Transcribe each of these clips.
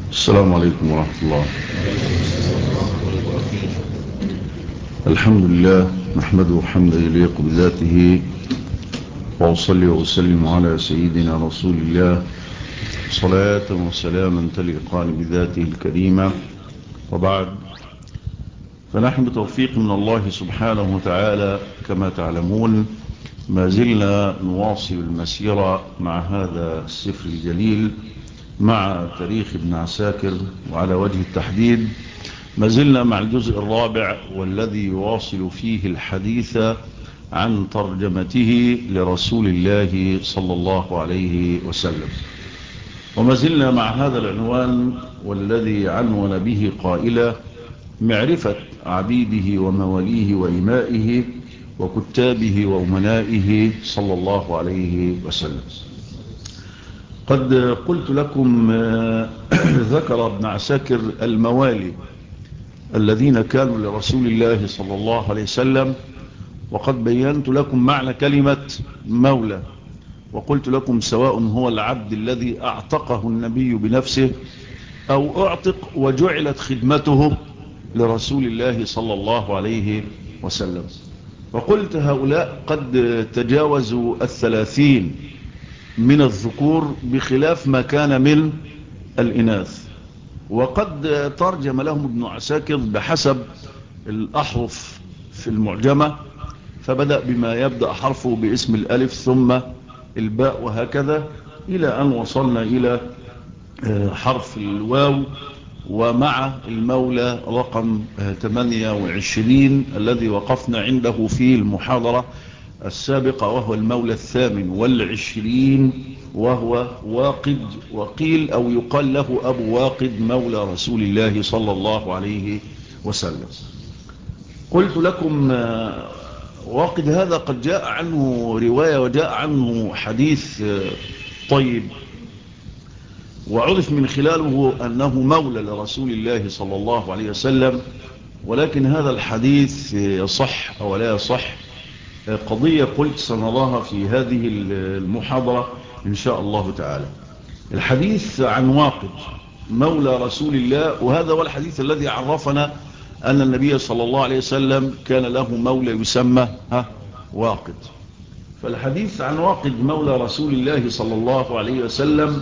السلام عليكم ورحمة الله. الحمد لله نحمده حمدا يليق بذاته، وأصلي وأسلم على سيدنا رسول الله صلاة وسلاما تليقان بذاته الكريمة. وبعد، فنحن بتوفيق من الله سبحانه وتعالى كما تعلمون ما زلنا نواصل المسيرة مع هذا السفر الجليل، مع تاريخ ابن عساكر، وعلى وجه التحديد ما زلنا مع الجزء الرابع، والذي يواصل فيه الحديث عن ترجمته لرسول الله صلى الله عليه وسلم. وما زلنا مع هذا العنوان والذي عنون به قائلا: معرفة عبيده ومواليه وإمائه وكتابه وأمنائه صلى الله عليه وسلم. قد قلت لكم ذكر ابن عساكر الموالي الذين كانوا لرسول الله صلى الله عليه وسلم، وقد بينت لكم معنى كلمة مولى، وقلت لكم سواء هو العبد الذي اعتقه النبي بنفسه أو اعتق وجعلت خدمته لرسول الله صلى الله عليه وسلم. وقلت هؤلاء قد تجاوزوا 30 من الذكور بخلاف ما كان من الإناث. وقد ترجم لهم ابن عساكر بحسب الأحرف في المعجمة، فبدأ بما يبدأ حرفه باسم الألف ثم الباء وهكذا إلى أن وصلنا إلى حرف الواو، ومع المولى رقم 28 الذي وقفنا عنده في المحاضرة السابقة، وهو المولى 28، وهو واقد، وقيل أو يقال له أبو واقد مولى رسول الله صلى الله عليه وسلم. قلت لكم واقد هذا قد جاء عنه رواية وجاء عنه حديث طيب، وعرف من خلاله أنه مولى لرسول الله صلى الله عليه وسلم، ولكن هذا الحديث يصح أو لا يصح قضية قلت سنراها في هذه المحاضرة إن شاء الله تعالى. الحديث عن واقد مولى رسول الله، وهذا هو الحديث الذي عرفنا أن النبي صلى الله عليه وسلم كان له مولى يسمى واقد. فالحديث عن واقد مولى رسول الله صلى الله عليه وسلم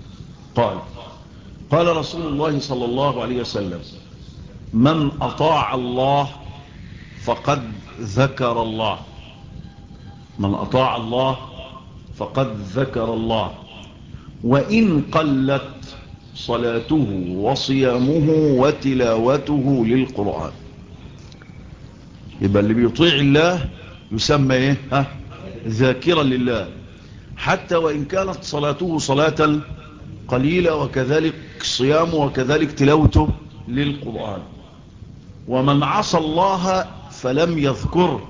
قال رسول الله صلى الله عليه وسلم: من أطاع الله فقد ذكر الله. من أطاع الله فقد ذكر الله، وإن قلت صلاته وصيامه وتلاوته للقرآن. يبقى اللي بيطيع الله يسمى ايه؟ ذاكرا لله، حتى وإن كانت صلاته صلاة قليلة، وكذلك صيامه، وكذلك تلاوته للقرآن. ومن عصى الله فلم يذكره،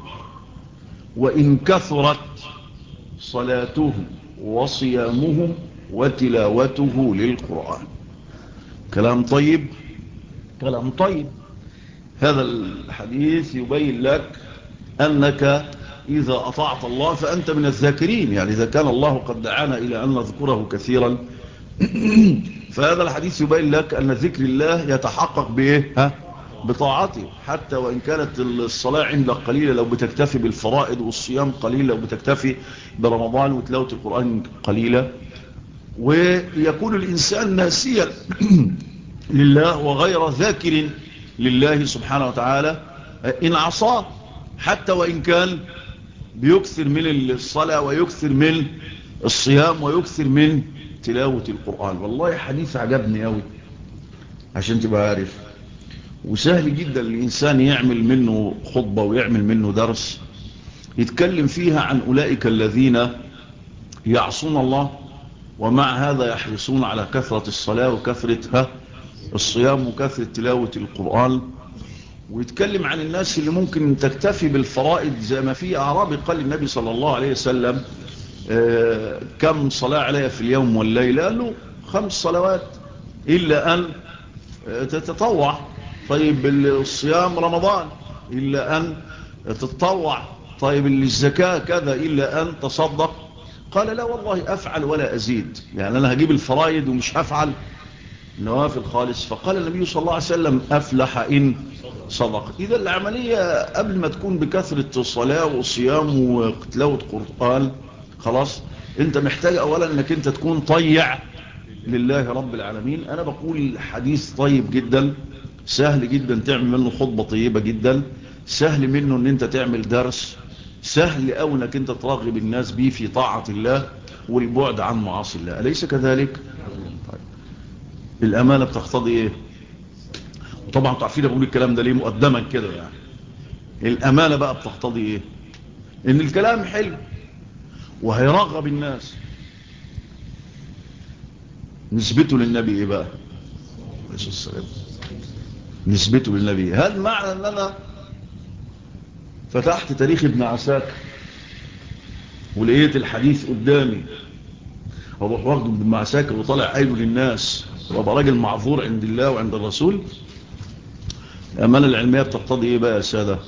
وإن كثرت صلاته وصيامه وتلاوته للقرآن. كلام طيب، كلام طيب. هذا الحديث يبين لك أنك إذا أطعت الله فأنت من الذاكرين، يعني إذا كان الله قد دعانا إلى أن نذكره كثيرا فهذا الحديث يبين لك أن ذكر الله يتحقق بإيه؟ بطاعته، حتى وإن كانت الصلاة عندك قليلة لو بتكتفي بالفرائض، والصيام قليل لو بتكتفي برمضان، وتلاوة القرآن قليلة. ويكون الإنسان ناسيا لله وغير ذاكر لله سبحانه وتعالى إن عصاه، حتى وإن كان بيكثر من الصلاة ويكثر من الصيام ويكثر من تلاوة القرآن. والله حديث عجبني أوي عشان تبقى عارف، وسهل جدا الإنسان يعمل منه خطبة ويعمل منه درس يتكلم فيها عن أولئك الذين يعصون الله، ومع هذا يحرصون على كثرة الصلاة وكثرة الصيام وكثرة تلاوة القرآن. ويتكلم عن الناس اللي ممكن تكتفي بالفرائض، زي ما في أعرابي قال النبي صلى الله عليه وسلم: كم صلاة علي في اليوم والليلة؟ قال له 5 صلوات إلا أن تتطوع. طيب الصيام رمضان إلا أن تتطوع. طيب الزكاة كذا إلا أن تصدق. قال: لا والله أفعل ولا أزيد، يعني أنا هجيب الفرائض ومش هفعل. نوافل خالص. فقال النبي صلى الله عليه وسلم أفلح إن صدق. إذا العملية قبل ما تكون بكثرة صلاة وصيام وتلاوة قرآن، خلاص انت محتاج اولا انك انت تكون طيع لله رب العالمين. انا بقول حديث طيب جدا، سهل جدا تعمل منه خطبة طيبة جدا، سهل منه ان انت تعمل درس، سهل او انك انت ترغب الناس بيه في طاعة الله والبعد عن معاصي الله. أليس كذلك؟ طيب. الامانة بتقتضي ايه؟ طبعا تعرفين بقول الكلام ده ليه مقدما كده يعني. الامانة بقى بتقتضي ايه؟ ان الكلام حلو وهيرغب الناس. نسبته للنبي ايه بقى؟ نسبته للنبي. هل معنى ان انا فتحت تاريخ ابن عساكر ولقيت الحديث قدامي اروح واخده ابن عساكر وطالع قايله للناس وابقى راجل معذور عند الله وعند الرسول؟ الامانه العلميه بتقتضي ايه بقى يا ساده؟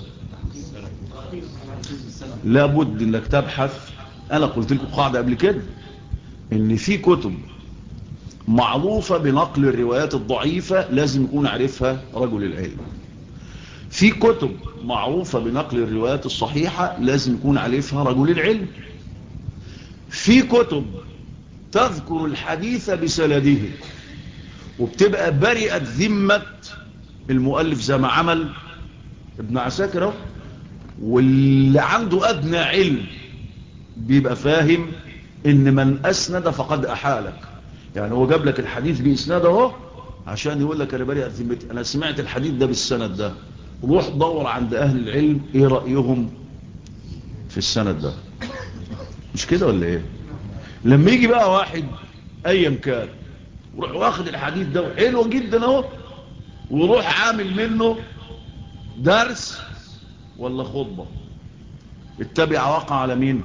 لابد انك تبحث. انا قلت لكم قاعده قبل كده ان في كتب معروفه بنقل الروايات الضعيفه لازم يكون عارفها رجل العلم. في كتب معروفه بنقل الروايات الصحيحه لازم يكون عارفها رجل العلم. في كتب تذكر الحديث بسنده وبتبقى برئت ذمه المؤلف زي ما عمل ابن عساكر، واللي عنده ادنى علم بيبقى فاهم ان من اسند فقد احالك. يعني هو جاب لك الحديث باسناده اهو عشان يقول لك انا برئت ذمتي، انا سمعت الحديث ده بالسند ده. روح دور عند اهل العلم ايه رايهم في السند ده. مش كده ولا ايه؟ لما يجي بقى واحد ايا كان وروح واخد الحديث ده حلو جدا اهو وروح عامل منه درس ولا خطبه، اتبع وقع على مين؟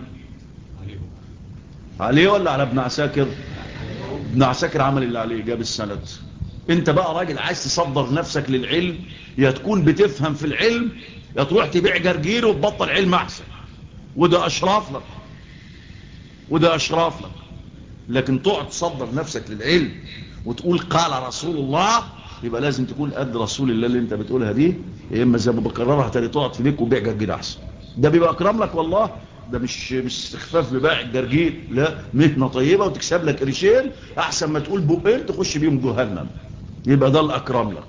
عليه ولا على ابن عساكر؟ ابن عساكر عمل اللي عليه، جاب السند. انت بقى راجل عايز تصدر نفسك للعلم، يا تكون بتفهم في العلم يا تروح تبيع جرجير وتبطل علم احسن، وده اشراف لك، وده اشراف لك. لكن تقعد تصدر نفسك للعلم وتقول قال رسول الله، يبقى لازم تكون قد رسول الله اللي انت بتقولها دي، يا اما زي ما بكررها تاني تقعد في بيك وبيع جرجير احسن. ده بيبقى اكرم لك والله. ده مش استخفاف بباع الجرجير، لا، مهنه طيبه وتكسب لك قرشين احسن ما تقول بقين تخش بيهم جهنم. يبقى ده الاكرم لك.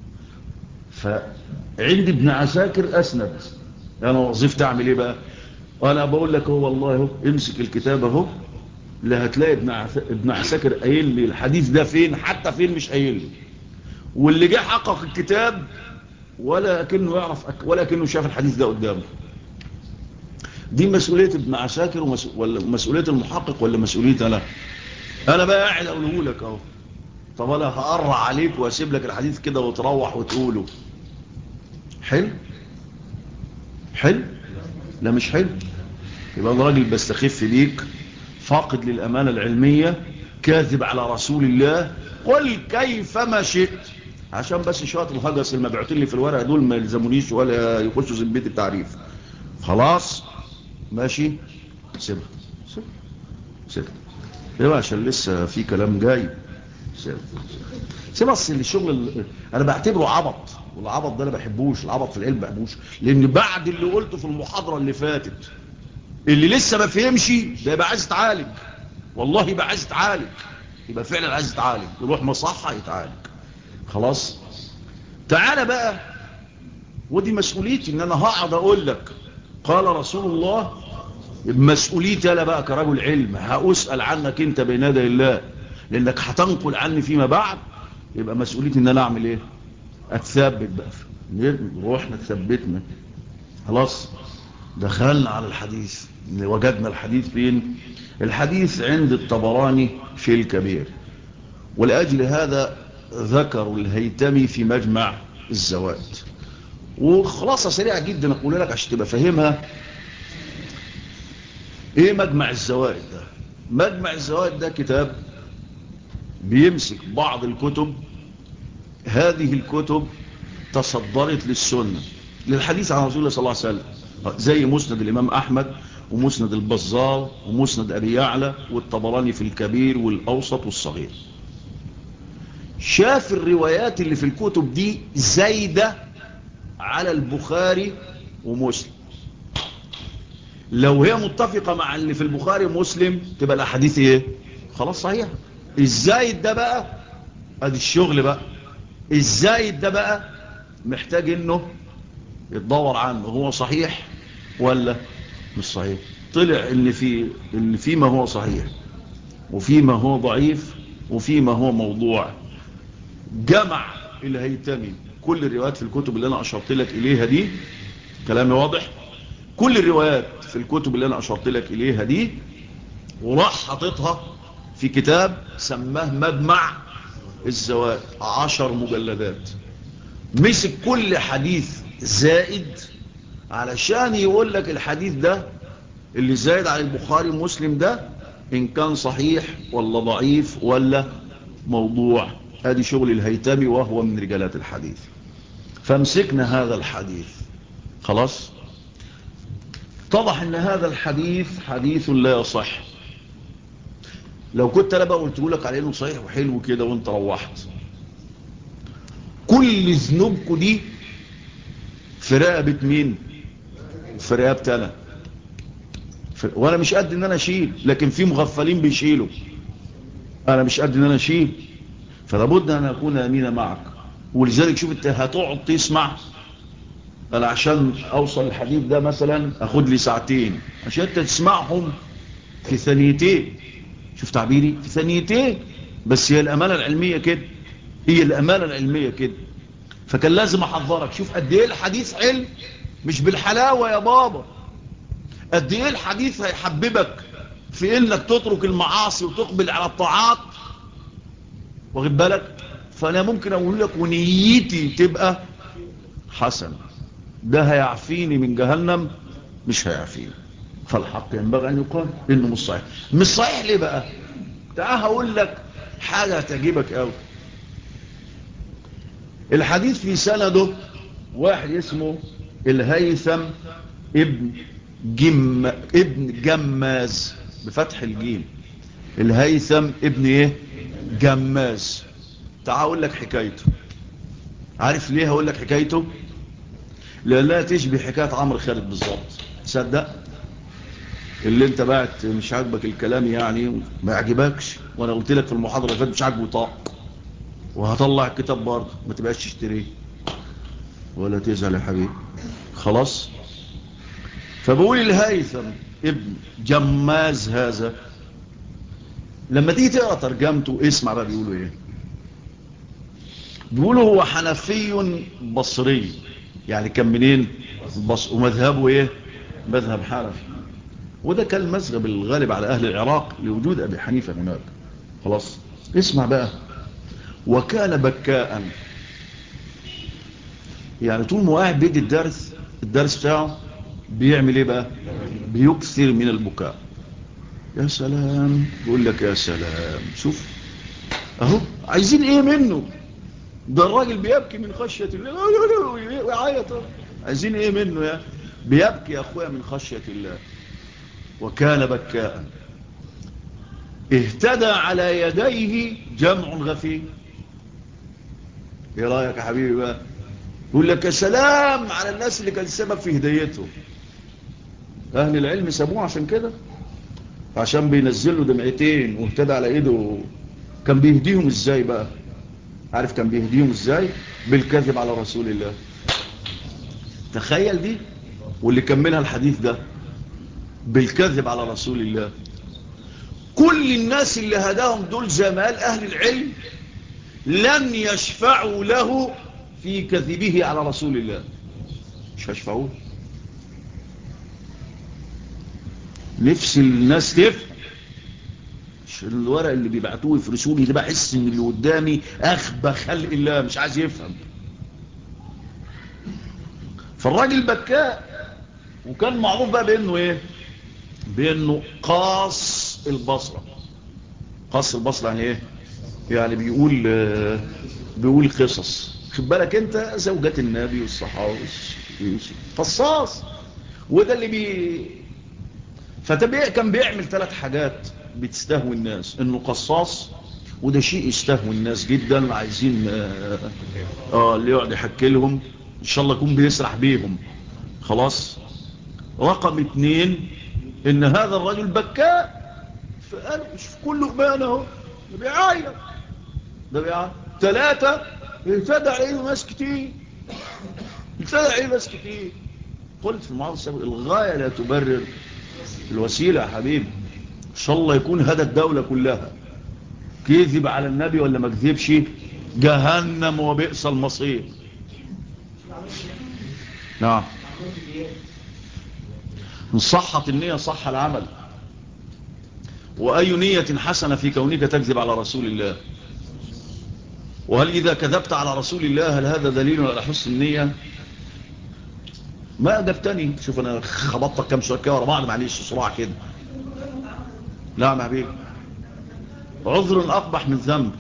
فعندي ابن عساكر اسند، انا وظيفتي اعمل ايه بقى؟ وانا بقول لك هو والله اهو امسك الكتاب اهو، لا هتلاقي ابن عساكر قايل لي الحديث ده فين، حتى فين مش قايل لي. واللي جه حقق الكتاب ولا كأنه يعرف ولا كأنه شاف الحديث ده قدامه. دي مسؤولية ابن عساكر ولا مسؤولية المحقق ولا مسؤولية انا بقى قاعد اقوله لك اهو. طب انا هقرع عليك واسيب لك الحديث كده وتروح وتقوله حلو؟ حلو؟ لا مش حلو. يبقى انا راجل بستخف بيك، فاقد للامانه العلميه، كاذب على رسول الله، قل كيفما شئت. عشان بس شويه الهجس المبعوثين لي في الورقه دول ما يلزمونيش ولا يخشوا ذمتي التعريف. خلاص ماشي، سيبها سيبها سيبها يبقى عشان لسه في كلام جاي. سيبها اصل الشغل انا بعتبره عبط، والعبط ده انا بحبوش، العبط في العلم ما بحبوش. لان بعد اللي قلته في المحاضره اللي فاتت اللي لسه ما فهمش ده يبقى عايز يتعالج، والله يبقى عايز يتعالج، يبقى فعلا عايز يتعالج، يروح مصحة يتعالج. خلاص تعالى بقى، ودي مسؤوليتي ان انا هقعد اقول لك قال رسول الله. مسؤوليتي انا بقى كرجل علم هأسأل عنك انت بين يدي الله، لانك هتنقل عني فيما بعد. يبقى مسؤوليتي ان انا اعمل ايه؟ اتثبت بقى، روحنا تثبتنا. خلاص دخلنا على الحديث، وجدنا الحديث فين؟ الحديث عند الطبراني في الكبير. ولأجل هذا ذكر الهيتمي في مجمع الزوائد. وخلاصة سريعة جدا أقول لك عشان تبقى فاهمها. إيه مجمع الزوائد ده؟ مجمع الزوائد ده كتاب بيمسك بعض الكتب، هذه الكتب تصدرت للسنة للحديث عن رسول الله صلى الله عليه وسلم، زي مسند الإمام أحمد ومسند البزار ومسند أبي يعلى والطبراني في الكبير والأوسط والصغير. شاف الروايات اللي في الكتب دي زايدة على البخاري ومسلم. لو هي متفقة مع اللي في البخاري ومسلم تبقى الأحاديث ايه؟ خلاص صحيح. الزايد ده بقى ادي الشغل بقى. الزايد ده بقى محتاج انه يتدور عنه هو صحيح ولا مش صحيح. طلع اللي فيه ما هو صحيح وفي ما هو ضعيف وفي ما هو موضوع. جمع الهيثمي كل الروايات في الكتب اللي انا اشرت لك اليها دي، كلامي واضح، كل الروايات في الكتب اللي انا اشرت لك اليها دي، وراح حاططها في كتاب سماه مجمع الزوائد 10 مجلدات. مسك كل حديث زائد علشان يقول لك الحديث ده اللي زايد على البخاري ومسلم ده إن كان صحيح ولا ضعيف ولا موضوع. ادي شغل الهيثمي وهو من رجالات الحديث. فامسكنا هذا الحديث خلاص. اتضح ان هذا الحديث حديث لا يصح. لو كنت انا بقى قلت لك عليه انه صحيح وحلو كده وانت روحت، كل ذنوبكم دي في رقبة مين؟ في رقبتي انا. وانا مش قد ان انا اشيل، لكن في مغفلين بيشيلوا، انا مش قد ان انا اشيل. فلابد ان اكون امين معك. ولذلك شوف انت هتقعد تسمع. انا عشان اوصل الحديث ده مثلا اخد لي ساعتين عشان انت تسمعهم في ثانيتين. شوف تعبيري، في ثانيتين. بس هي الامانه العلميه كده، هي الامانه العلميه كده. فكان لازم احذرك. شوف قد ايه الحديث علم، مش بالحلاوه يا بابا. قد ايه الحديث هيحببك في انك تترك المعاصي وتقبل على الطاعات، واخد بالك. فانا ممكن اقول لك ونيتي تبقى حسن، ده هيعفيني من جهنم مش هيعفيني. فالحق ينبغي ان يقال انه مش صحيح. مش صحيح ليه بقى؟ تعال هقول لك حاجه هتعجبك قوي. الحديث في سنده واحد اسمه الهيثم ابن جماز بفتح الجيم. الهيثم ابن ايه؟ جماز. تعال اقول لك حكايته. عارف ليه هقول لك حكايته؟ لانها تشبه حكايه عمرو خالد بالظبط. تصدق اللي انت بعت مش عاجبك الكلام يعني ما يعجبكش، وانا قلت لك في المحاضره اللي فاتت مش عاجبه طاق، وهطلع الكتاب برضه ما تبقاش تشتريه ولا تزعل يا حبيبي. خلاص. فبقول الهيثم ابن جماز هذا لما تيجي تقرا ترجمته اسمع بقى بيقولوا ايه. بيقولوا هو حنفي بصري، يعني كان منين؟ ومذهبه ايه؟ مذهب حنفي. وده كان المذهب الغالب على اهل العراق لوجود ابي حنيفه هناك. خلاص. اسمع بقى. وكان بكاء، يعني طول ما قاعد بيدي الدرس بتاعه بيعمل ايه بقى؟ بيكثر من البكاء. يا سلام. بقول لك يا سلام. شوف اهو عايزين ايه منه؟ ده الراجل بيبكي من خشية الله ويعيط. عايزين ايه منه؟ يا بيبكي يا اخويا من خشية الله. وكان بكاء اهتدى على يديه جمع غفير. ايه رايك يا حبيبي بقى؟ يقول لك يا سلام على الناس اللي كان السبب في هدايته. اهل العلم سابوه عشان كده، عشان بينزلوا دمعتين واهتدى على ايده. كان بيهديهم ازاي بقى؟ عارف كان بيهديهم ازاي؟ بالكذب على رسول الله. تخيل دي. واللي كملها الحديث ده بالكذب على رسول الله. كل الناس اللي هداهم دول زي ما قال اهل العلم لن يشفعوا له في كذبه على رسول الله. مش هيشفعوه. نفس الناس تفهم. مش الورق اللي بيبعتوه يفرسوني ده بحس ان اللي قدامي اخبى خلق الله مش عايز يفهم. فالراجل بكاء. وكان معروف بقى بانه ايه؟ بانه قاص البصره. قاص البصره يعني ايه؟ يعني بيقول قصص. خد بالك انت زوجات النبي والصحابه قصاص. وده اللي كان بيعمل 3 حاجات بتستهوي الناس. انه قصاص، وده شيء يستهوي الناس جدا، عايزين اللي يقعد يحكي لهم ان شاء الله يكون بيسرح بيهم. خلاص. رقم 2 ان هذا الرجل بكاء فقال مش في كله أمانة اهو، ده بيعاير، ده بيعاير. 3 ابتدى عليه ناس كتير، قلت في المعارضة السابقة الغاية لا تبرر الوسيلة يا حبيبي. ان شاء الله يكون هذا الدولة كلها كذب على النبي ولا ما كذبش، جهنم وبئس المصير. نعم. ان صحت النية صح العمل. وأي نية حسنة في كونك تكذب على رسول الله؟ وهل إذا كذبت على رسول الله هل هذا دليل على حسن النية؟ ما أجبتني. شوف أنا خبطتك كم سؤال كده ورا بعض، معلش صراع كده. لا يا حبيبي، عذر أقبح من ذنب.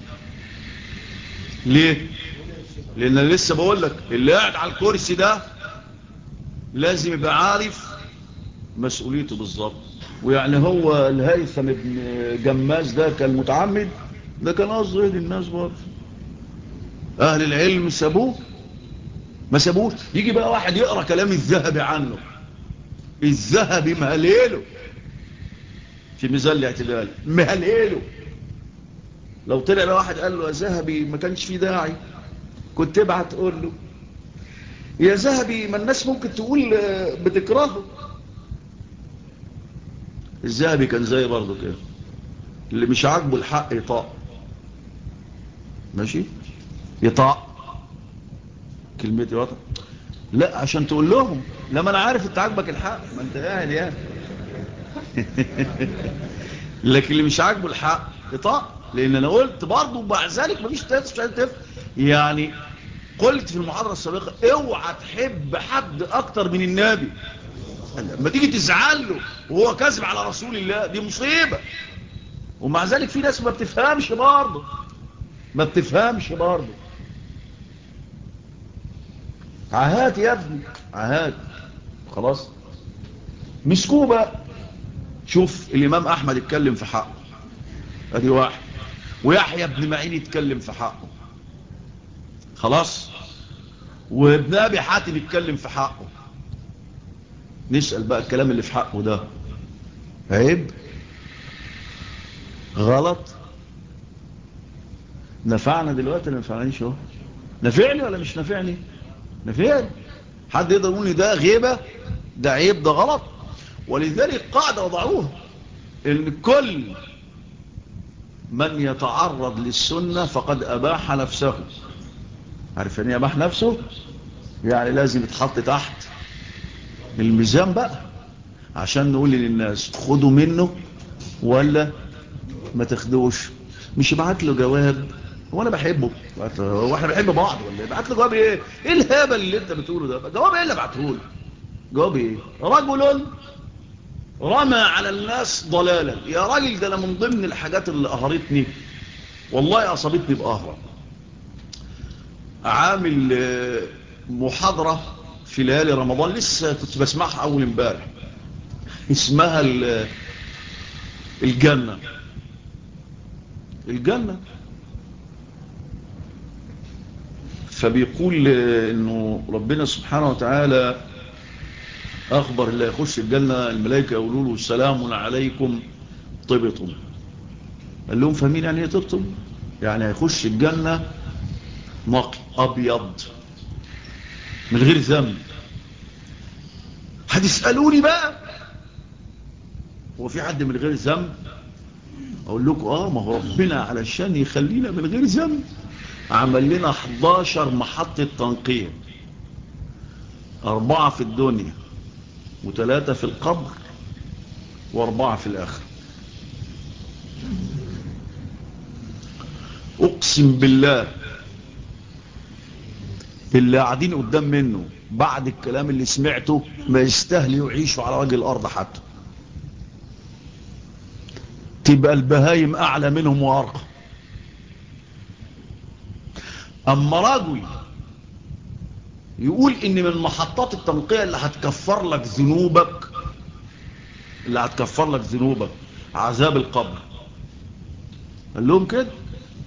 ليه؟ لأن أنا لسه بقول لك اللي قاعد على الكرسي ده لازم يبقى عارف مسؤوليته بالظبط. ويعني هو الهيثم ابن جماز ده كان متعمد؟ ده كان قصده ايه للناس برضه. اهل العلم سابوه؟ ما سابوش. يجي بقى واحد يقرأ كلام الذهبي عنه، الذهبي مهليله في ميزان الاعتدال، مهليله. لو طلع بقى واحد قال له يا ذهبي ما كانش فيه داعي كنت تبعت تقول له يا ذهبي، ما الناس ممكن تقول بتكرهه. الذهبي كان زي برضه كده، اللي مش عاجبه الحق يطاق. ماشي، يطاق. كلمتي وطن لا عشان تقول لهم لما انا عارف انت عاجبك الحق، ما انت قاعد يعني. لكن اللي مش عاجبه الحق يطاق. لان انا قلت برضه مع ذلك مفيش تفهم يعني. قلت في المحاضرة السابقة اوعى تحب حد اكتر من النبي. لما تيجي تزعل له وهو كاذب على رسول الله دي مصيبة. ومع ذلك في ناس ما بتفهمش برضه، ما بتفهمش برضه. عهات يا ابني، عهات. خلاص. مسكوه بقى. شوف الامام احمد اتكلم في حقه، ادي واحد. ويحيى بن معين يتكلم في حقه. خلاص. وابن ابي حاتم يتكلم في حقه. نسأل بقى الكلام اللي في حقه ده عيب؟ غلط؟ نفعنا دلوقتي ولا نفعنيش؟ اهو نفعني ولا مش نفعني؟ نفعني. حد يقدر يقول لي ده غيبة، ده عيب، ده غلط؟ ولذلك قاعدة وضعوها ان كل من يتعرض للسنة فقد اباح نفسه. عارف ان يباح نفسه؟ يعني لازم يتحط تحت الميزان بقى عشان نقول للناس خدوا منه ولا ما تاخدوش. مش يبعت له جواب وانا بحبه واحنا بنحب بعض، ولا يبعت له جواب ايه؟ ايه الهبل اللي انت بتقوله ده؟ جواب ايه اللي بعته له؟ جواب ايه؟ رجل رمى على الناس ضلالا. يا راجل ده انا من ضمن الحاجات اللي قهرتني والله اصابتني بقهرة. عامل محاضرة في ليالي رمضان لسه كنت بسمعها اول امبارح، اسمها الجنة. الجنة. فبيقول انه ربنا سبحانه وتعالى اخبر اللي يخش الجنة الملائكة يقولوا له سلام عليكم طبتم. قال لهم فاهمين يعني ايه طبتم؟ يعني هيخش الجنة نقي ابيض من غير ذنب. هتسألوني بقى هو في حد من غير ذنب؟ اقول لكم ما هو ربنا علشان يخلينا من غير ذنب عمل لنا 11 محطة تنقية، 4 في الدنيا و3 في القبر و4 في الآخر. اقسم بالله اللي قاعدين قدام منه بعد الكلام اللي سمعته ما يستاهل يعيشوا على وجه الارض حتى. تبقى البهايم اعلى منهم وارقى. اما رجل يقول ان من محطات التنقية اللي هتكفر لك ذنوبك، عذاب القبر. قال لهم كده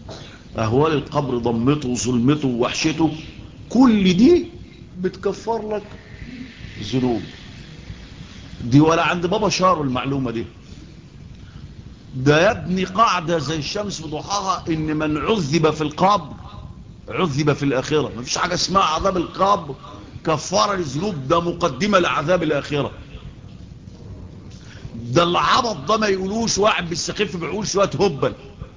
أهوال القبر، ضمته وظلمته ووحشته، كل دي بتكفر لك ذنوب دي. ولا عند بابا شاروا المعلومة دي. ده يا ابني قاعدة زي الشمس بضحاها، ان من عذب في القبر عذب في الآخرة. مفيش حاجة اسمها عذاب القبر كفارة للذنوب، ده مقدمة لعذاب الآخرة. ده العبط ده ما يقولوش واحد بالسخيف بيقول شوية هبل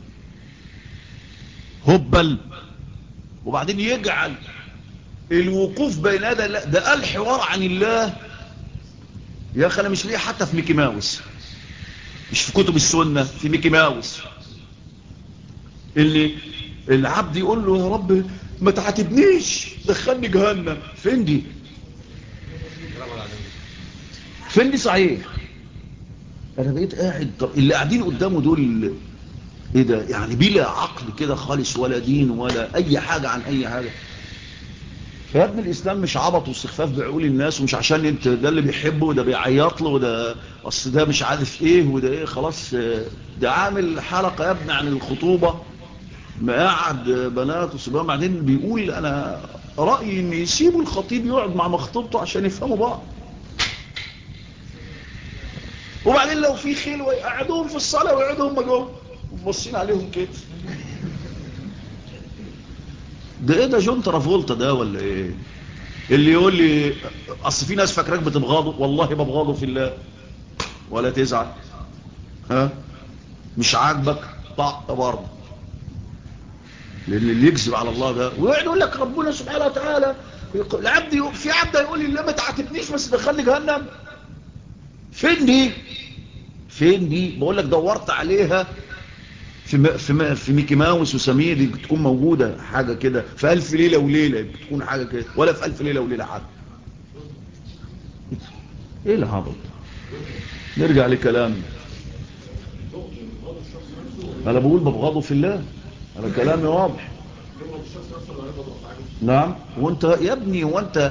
هبل، وبعدين يجعل الوقوف بين هذا. لا، ده قال حوار عن الله. يا اخي انا مش ليه حتى في ميكي ماوس، مش في كتب السنة، في ميكي ماوس اللي العبد يقول له يا رب ما تعاتبنيش دخلني جهنم. فين دي؟ فين دي صحيح؟ انا بقيت قاعد، طب اللي قاعدين قدامه دول ايه ده يعني؟ بلا عقل كده خالص، ولا دين ولا اي حاجة عن اي حاجة. فيا ابن الاسلام مش عبط واستخفاف بعقول الناس، ومش عشان انت ده اللي بيحبه وده بيعيط له وده اصل ده مش عارف ايه وده ايه خلاص. ده عامل حلقة يا ابني عن الخطوبة، مقعد بنات وصبيان، بعدين بيقول انا رأيي ان يسيبوا الخطيب يقعد مع مخطوبته عشان يفهموا بعض، وبعدين لو في خيل ويقعدوهم في الصلاة ويقعدوا هم جوه ومبصين عليهم كده. ده ايه ده؟ جون ترافولتا ده ولا ايه؟ اللي يقول لي اصل في ناس فاكراك بتبغاضه، والله ببغاضه في الله ولا تزعل. ها مش عاجبك طق برضه، لان اللي يكذب على الله ده ويقعد يقول لك ربنا سبحانه وتعالى العبد في عبد يقول لي لا ما تعاتبنيش بس دخلني جهنم. فين دي؟ فين دي؟ بقول لك دورت عليها في ميكي ماوس وسمير دي بتكون موجودة حاجة كده، في ألف ليلة وليلة بتكون حاجة كده، ولا في ألف ليلة وليلة حاجة. ايه الهبط؟ نرجع لكلامنا. انا بقول ببغضه في الله، انا كلامي واضح. نعم. وانت يا ابني وانت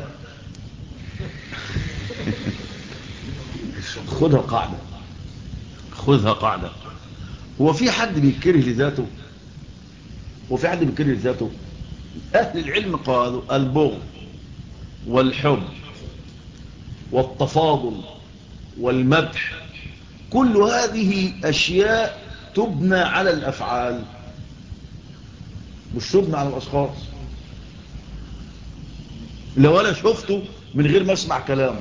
خدها قاعدة، خذها قاعدة. هو في حد بيكره لذاته؟ وفي حد بيكره لذاته؟ اهل العلم قالوا البغض والحب والتفاضل والمدح كل هذه اشياء تبنى على الافعال، مش تبنى على الاشخاص. لو انا شفته من غير ما اسمع كلامه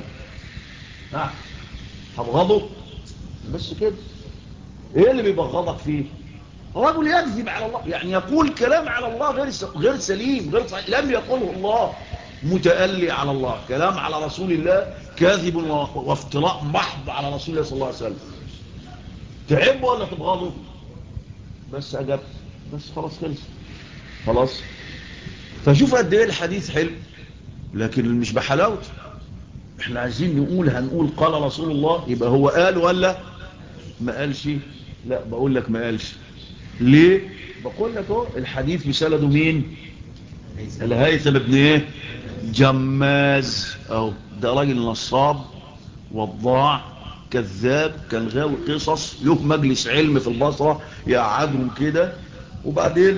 هبغضه بس كده. ايه اللي بيبغضك فيه؟ رجل يكذب على الله، يعني يقول كلام على الله غير سليم، غير صحيح، لم يقله الله. متألي على الله، كلام على رسول الله كاذب وافتراء محض على رسول الله صلى الله عليه وسلم. تحبه ولا تبغضه؟ بس أجبت، بس خلاص خلص خلاص. فشوف قد ايه الحديث حلو، لكن مش بحلاوته. احنا عايزين نقول، هنقول قال رسول الله، يبقى هو قال ولا ما قالش؟ لا بقول لك ما قالش. ليه؟ بقول لك اهو الحديث بسنده مين؟ الهيثم ابن ايه؟ جماز. اهو ده راجل نصاب وضاع كذاب، كان غاوي قصص، له مجلس علم في البصرة يقعدهم كده، وبعدين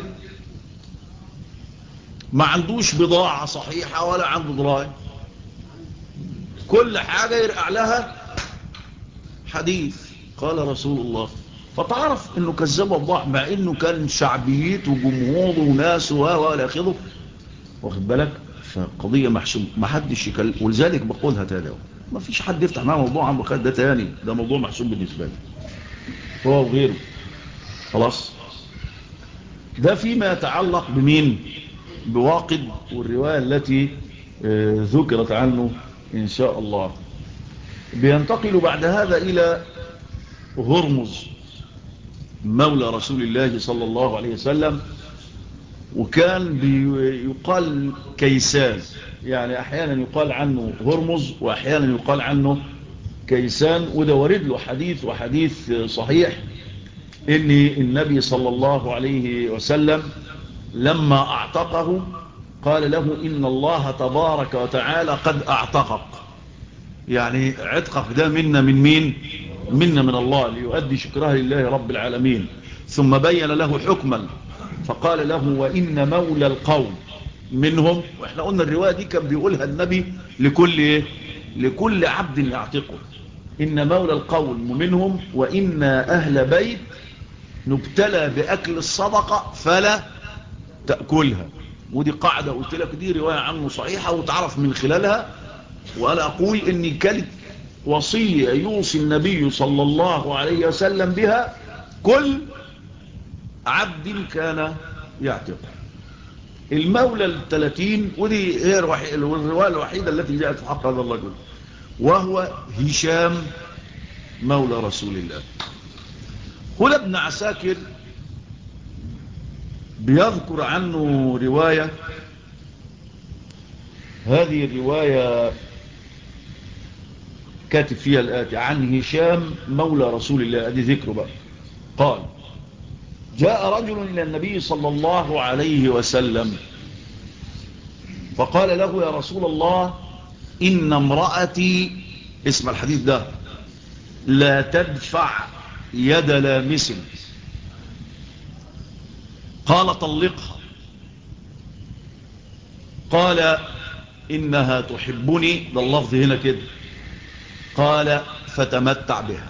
ما عندوش بضاعة صحيحة ولا عنده دراية، كل حاجة يرقع لها حديث قال رسول الله. فتعرف انه كذاب وضاع، مع انه كان شعبيته وجمهوره وناسه ولا اخره، واخد بالك؟ فقضية محسوم، ما حدش يكلم. ولذلك بقولها تاني، ما فيش حد يفتح معاه موضوع عن بخير ده تاني، ده موضوع محسوم بالنسبة لي هو وغيره. خلاص. ده فيما يتعلق بمين؟ بواقد والرواية التي ذكرت عنه إن شاء الله. بينتقل بعد هذا إلى هرمز مولى رسول الله صلى الله عليه وسلم، وكان يقال كيسان، يعني أحيانا يقال عنه هرمز وأحيانا يقال عنه كيسان. وده ورد له حديث، وحديث صحيح، إن النبي صلى الله عليه وسلم لما أعتقه قال له إن الله تبارك وتعالى قد أعتقك، يعني عتقك ده منا من مين؟ منا من الله، ليؤدي شكرها لله رب العالمين. ثم بين له حكما فقال له وإن مولى القوم منهم. واحنا قلنا الرواية دي كان بيقولها النبي لكل ايه؟ لكل عبد يعتقه. إن مولى القوم منهم وإن أهل بيت نبتلى بأكل الصدقة فلا تأكلها. ودي قاعدة قلت لك دي رواية عنه صحيحة وتعرف من خلالها. وأنا أقول إن كانت وصية يوصي النبي صلى الله عليه وسلم بها كل عبد كان يعتقه. المولى 30 ودي هي الرواية الوحيدة التي جاءت في حق هذا الرجل، وهو هشام مولى رسول الله. هنا ابن عساكر بيذكر عنه رواية. هذه الرواية كاتب فيها الآتي عن هشام مولى رسول الله. ادي ذكره بقى. قال جاء رجل إلى النبي صلى الله عليه وسلم فقال له يا رسول الله إن امرأتي، اسم الحديث ده، لا تدفع يد لامس. قال طلقها. قال إنها تحبني، ده اللفظ هنا كده. قال فتمتع بها.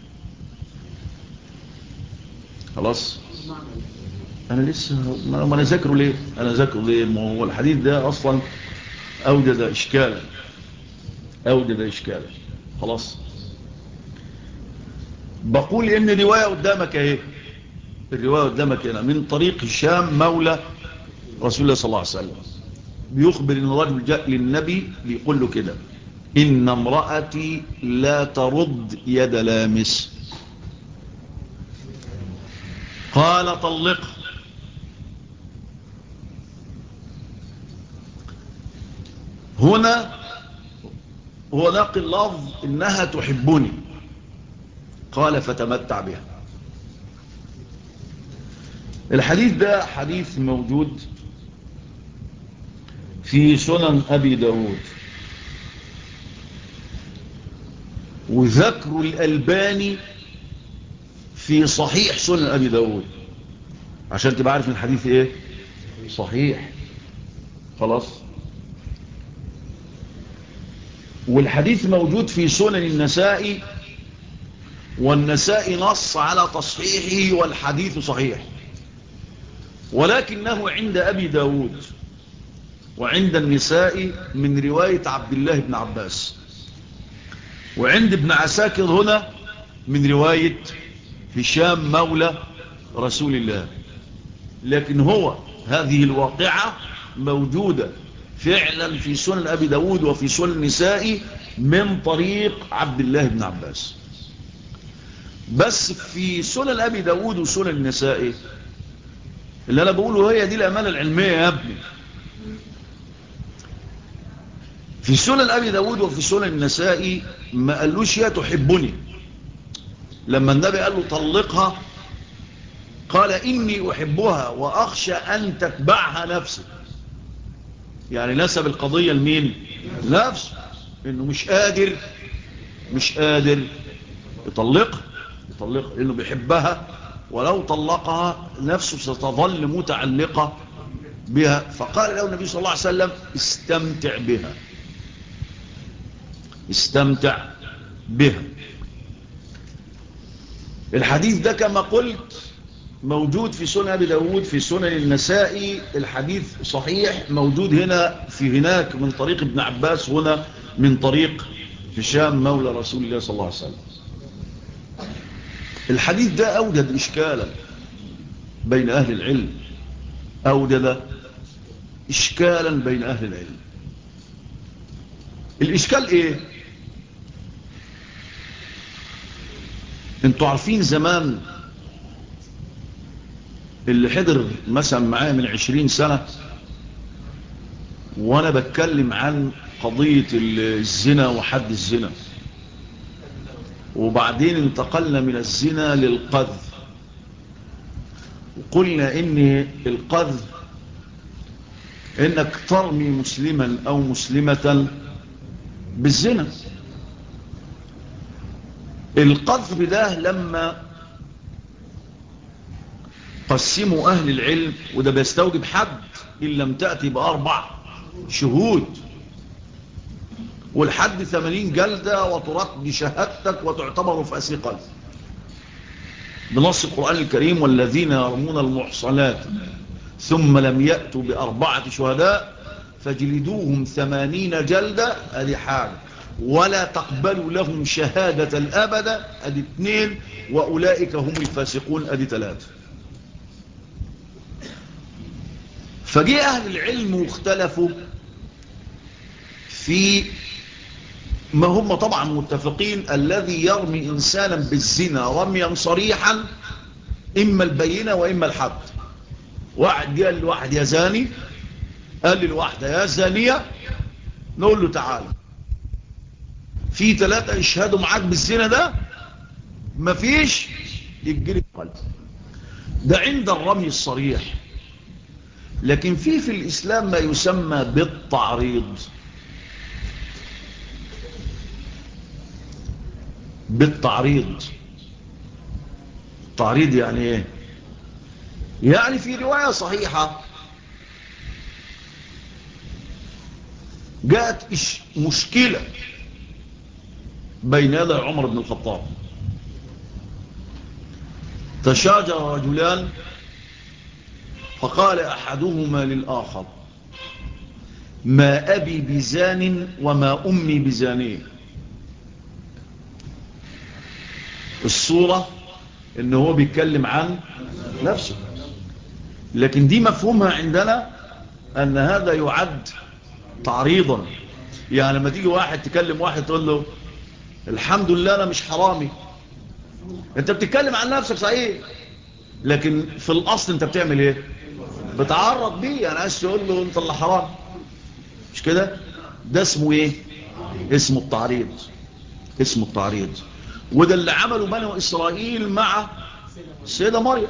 خلاص. أنا لسه ما أنا ذاكره ليه؟ أنا ذاكره ليه؟ ما هو الحديث ده أصلا أوجد إشكالا. أوجد إشكالا. خلاص. بقول إن الرواية قدامك اهي. الرواية قدامك هنا من طريق هشام مولى رسول الله صلى الله عليه وسلم. بيخبر إن الرجل جاء للنبي بيقول له كده إن امرأتي لا ترد يد لامس. قال طلقها. هنا هو ناقل اللفظ إنها تحبني. قال فتمتع بها. الحديث ده حديث موجود في سنن أبي داود، وذكر الألباني في صحيح سنن أبي داود عشان تبقى عارف الحديث ايه صحيح. خلاص. والحديث موجود في سنن النسائي، والنسائي نص على تصحيحه والحديث صحيح، ولكنه عند أبي داود وعند النسائي من رواية عبد الله بن عباس، وعند ابن عساكر هنا من رواية هشام مولى رسول الله. لكن هو هذه الواقعة موجودة فعلا في سنن أبي داود وفي سنن النسائي من طريق عبد الله بن عباس. بس في سنن أبي داود وسنن النسائي اللي أنا بقوله هي دي الأمانة العلمية يا ابني. في سنن أبي داود وفي سنن النسائي ما قالوش يا تحبني. لما النبي قال له طلقها قال إني أحبها وأخشى أن تتبعها نفسه. يعني نسب القضية لمين؟ نفسه. إنه مش قادر يطلقها لأنه بيحبها، ولو طلقها نفسه ستظل متعلقة بها. فقال له النبي صلى الله عليه وسلم استمتع بها. الحديث ده كما قلت موجود في سنن أبي داود في سنن النسائي. الحديث صحيح موجود هنا في هناك من طريق ابن عباس، هنا من طريق هشام مولى رسول الله صلى الله عليه وسلم. الحديث ده أوجد إشكالا بين أهل العلم. أوجد إشكالا بين أهل العلم. الإشكال إيه؟ انتوا عارفين زمان اللي حضر مثلا معايا من 20 سنة وانا بتكلم عن قضية الزنا وحد الزنا، وبعدين انتقلنا من الزنا للقذف، وقلنا ان القذف انك ترمي مسلما او مسلمة بالزنا. القذف ده لما قسموا أهل العلم، وده بيستوجب حد إن لم تأتي ب4 شهود، والحد 80 جلدة وترد بشهادتك وتعتبر فاسقا بنص القرآن الكريم: والذين يرمون المحصنات ثم لم يأتوا ب4 شهداء فاجلدوهم 80 جلدة، ادي حاجة، ولا تقبلوا لهم شهادة الأبد، ادي 2، وأولئك هم الفاسقون، ادي 3. فجاء أهل العلم واختلفوا في ما هم طبعا متفقين: الذي يرمي إنسانا بالزنا رميا صريحا إما البينة وإما الحد. واحد قال لواحد يا زاني، قال للواحدة يا زانية، نقول له تعالى في 3 يشهدوا معاك بالزنا ده، مفيش، يجري قلب. ده عند الرمي الصريح. لكن في الإسلام ما يسمى بالتعريض. بالتعريض. التعريض يعني ايه؟ يعني في رواية صحيحة جاءت مشكلة بين يدي عمر بن الخطاب. تشاجر رجلان، فقال أحدهما للآخر: ما أبي بزان وما أمي بزانية. الصورة إنه هو بيتكلم عن نفسه، لكن دي مفهومها عندنا أن هذا يعد تعريضا. يعني لما تيجي واحد تكلم واحد تقول له: الحمد لله أنا مش حرامي، أنت بتتكلم عن نفسك صحيح، لكن في الأصل أنت بتعمل إيه؟ بتعرض بيه. يعني عايز تقول له أنت اللي حرام، مش كده؟ ده اسمه إيه؟ اسمه التعريض. اسمه التعريض. وده اللي عمله بنو إسرائيل مع السيدة مريم.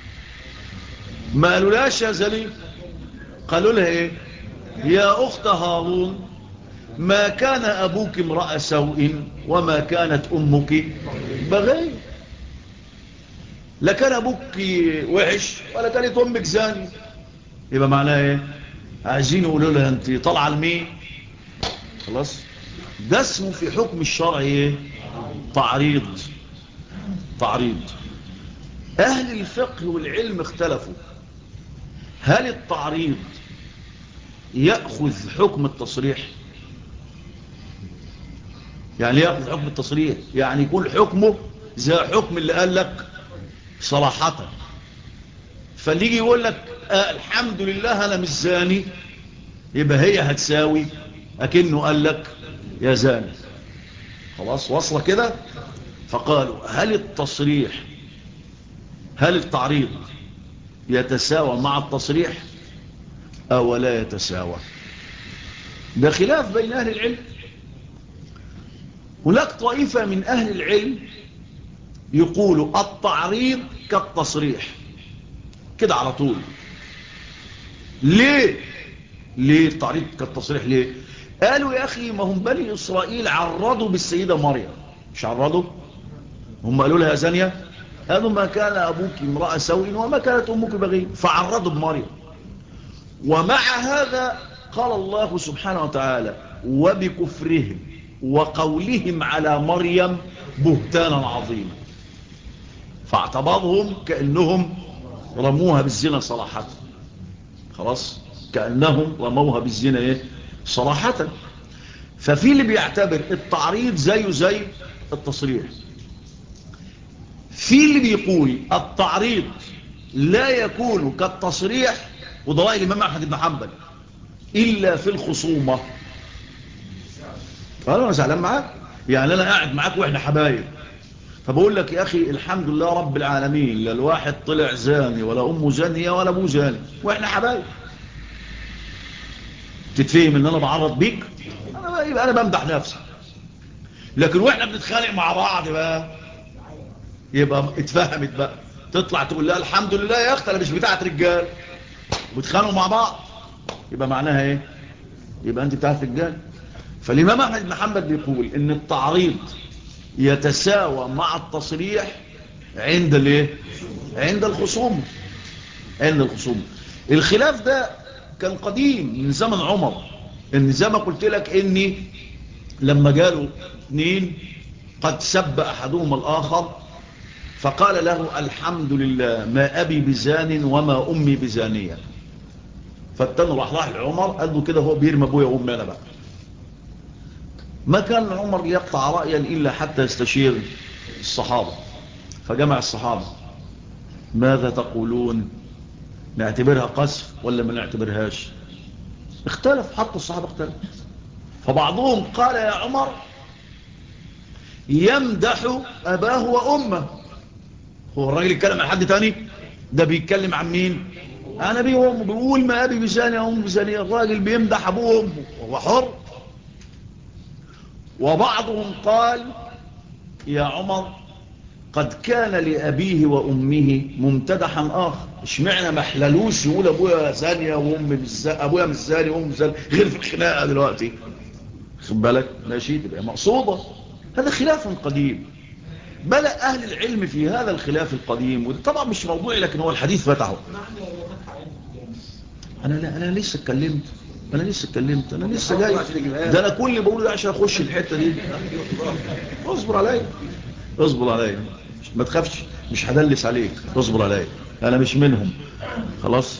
ما قالوا لاش يا زليم، قالوا لها إيه؟ يا أخت هارون ما كان أبوك امرأ سوء وما كانت أمك بغي. لا كان أبوك وحش ولا كانت أمك زاني. يبقى معناها إيه؟ عايزين يقولوا لها أنت طالعة لمين؟ خلاص. ده اسمه في حكم الشرع إيه؟ تعريض. تعريض. أهل الفقه والعلم اختلفوا: هل التعريض يأخذ حكم التصريح؟ يعني يأخذ حكم التصريح، يعني يكون حكمه زي حكم اللي قال لك صراحة. فاللي يجي يقول لك الحمد لله أنا مش زاني، يبقى هي هتساوي أكنه قال لك يا زاني. خلاص وصل كده. فقالوا: هل التصريح، هل التعريض يتساوى مع التصريح أو لا يتساوى؟ ده خلاف بين أهل العلم. هناك طائفة من أهل العلم يقولوا التعريض كالتصريح كده على طول. ليه؟ ليه التعريض كالتصريح؟ ليه؟ قالوا يا أخي ما هم بني إسرائيل عرضوا بالسيدة مريم، مش عرضوا؟ هم قالوا لها زانية، قالوا ما كان أبوك امرأة سوء وما كانت أمك بغي، فعرضوا بمريم. ومع هذا قال الله سبحانه وتعالى: وبكفرهم وقولهم على مريم بهتانا عظيما. فاعتبرهم كأنهم رموها بالزنا صراحة. خلاص، كأنهم رموها بالزنا ايه؟ صراحة. ففي اللي بيعتبر التعريض زيه زي التصريح. في اللي بيقول التعريض لا يكون كالتصريح، وده رأي الإمام أحمد بن حنبل، إلا في الخصومة. أنا زعلان معاك، يعني أنا قاعد معاك وإحنا حبايب، فبقول لك يا أخي الحمد لله رب العالمين لا الواحد طلع زاني ولا أمه زانية ولا أبوه زاني، وإحنا حبايب، تتفهم إن أنا بعرض بيك؟ يبقى أنا بمدح نفسي. لكن وإحنا بنتخانق مع بعض بقى، يبقى اتفهمت بقى، تطلع تقول لها الحمد لله يا أخت أنا مش بتاعت رجال، وبتخانقوا مع بعض، يبقى معناها إيه؟ يبقى أنت بتاعت رجال. فالإمام أحمد بن حنبل بيقول إن التعريض يتساوى مع التصريح عند الايه؟ عند الخصوم. عند الخصوم. الخلاف ده كان قديم من زمن عمر، ان زي ما قلت لك اني لما جالوا اثنين قد سب احدهما الاخر فقال له الحمد لله ما ابي بزان وما امي بزانية، فالتاني راح لعمر قال له كده هو بيرمي ابويا وامي انا بقى. ما كان عمر يقطع رأيا الا حتى يستشير الصحابة، فجمع الصحابة ماذا تقولون، نعتبرها قذف ولا ما نعتبرهاش؟ اختلف، حتى الصحابة اختلف. فبعضهم قال يا عمر يمدح أباه وأمه. هو الراجل يتكلم عن حد تاني؟ ده بيتكلم عن مين؟ أنا أبي وأمه، بيقول ما أبي بزاني وأمي بزاني. الراجل بيمدح أبوه وأمه وهو حر. وبعضهم قال يا عمر قد كان لأبيه وأمه ممتدحا آخر، اشمعنا ما حللوش يقول أبويا زانية وأمي أبويا مش زاني وأمي زاني غير في الخناقة دلوقتي، خد بالك ماشي تبقى مقصودة. هذا خلاف قديم، بلأ أهل العلم في هذا الخلاف القديم، وده طبعا مش موضوعي لكن هو الحديث فتحه. أنا لسه اتكلمت، أنا لسه جاي، ده أنا كل اللي بقوله ده عشان أخش الحتة دي. اصبر عليا ما تخافش، مش هدلس عليك، اصبر عليا أنا مش منهم خلاص.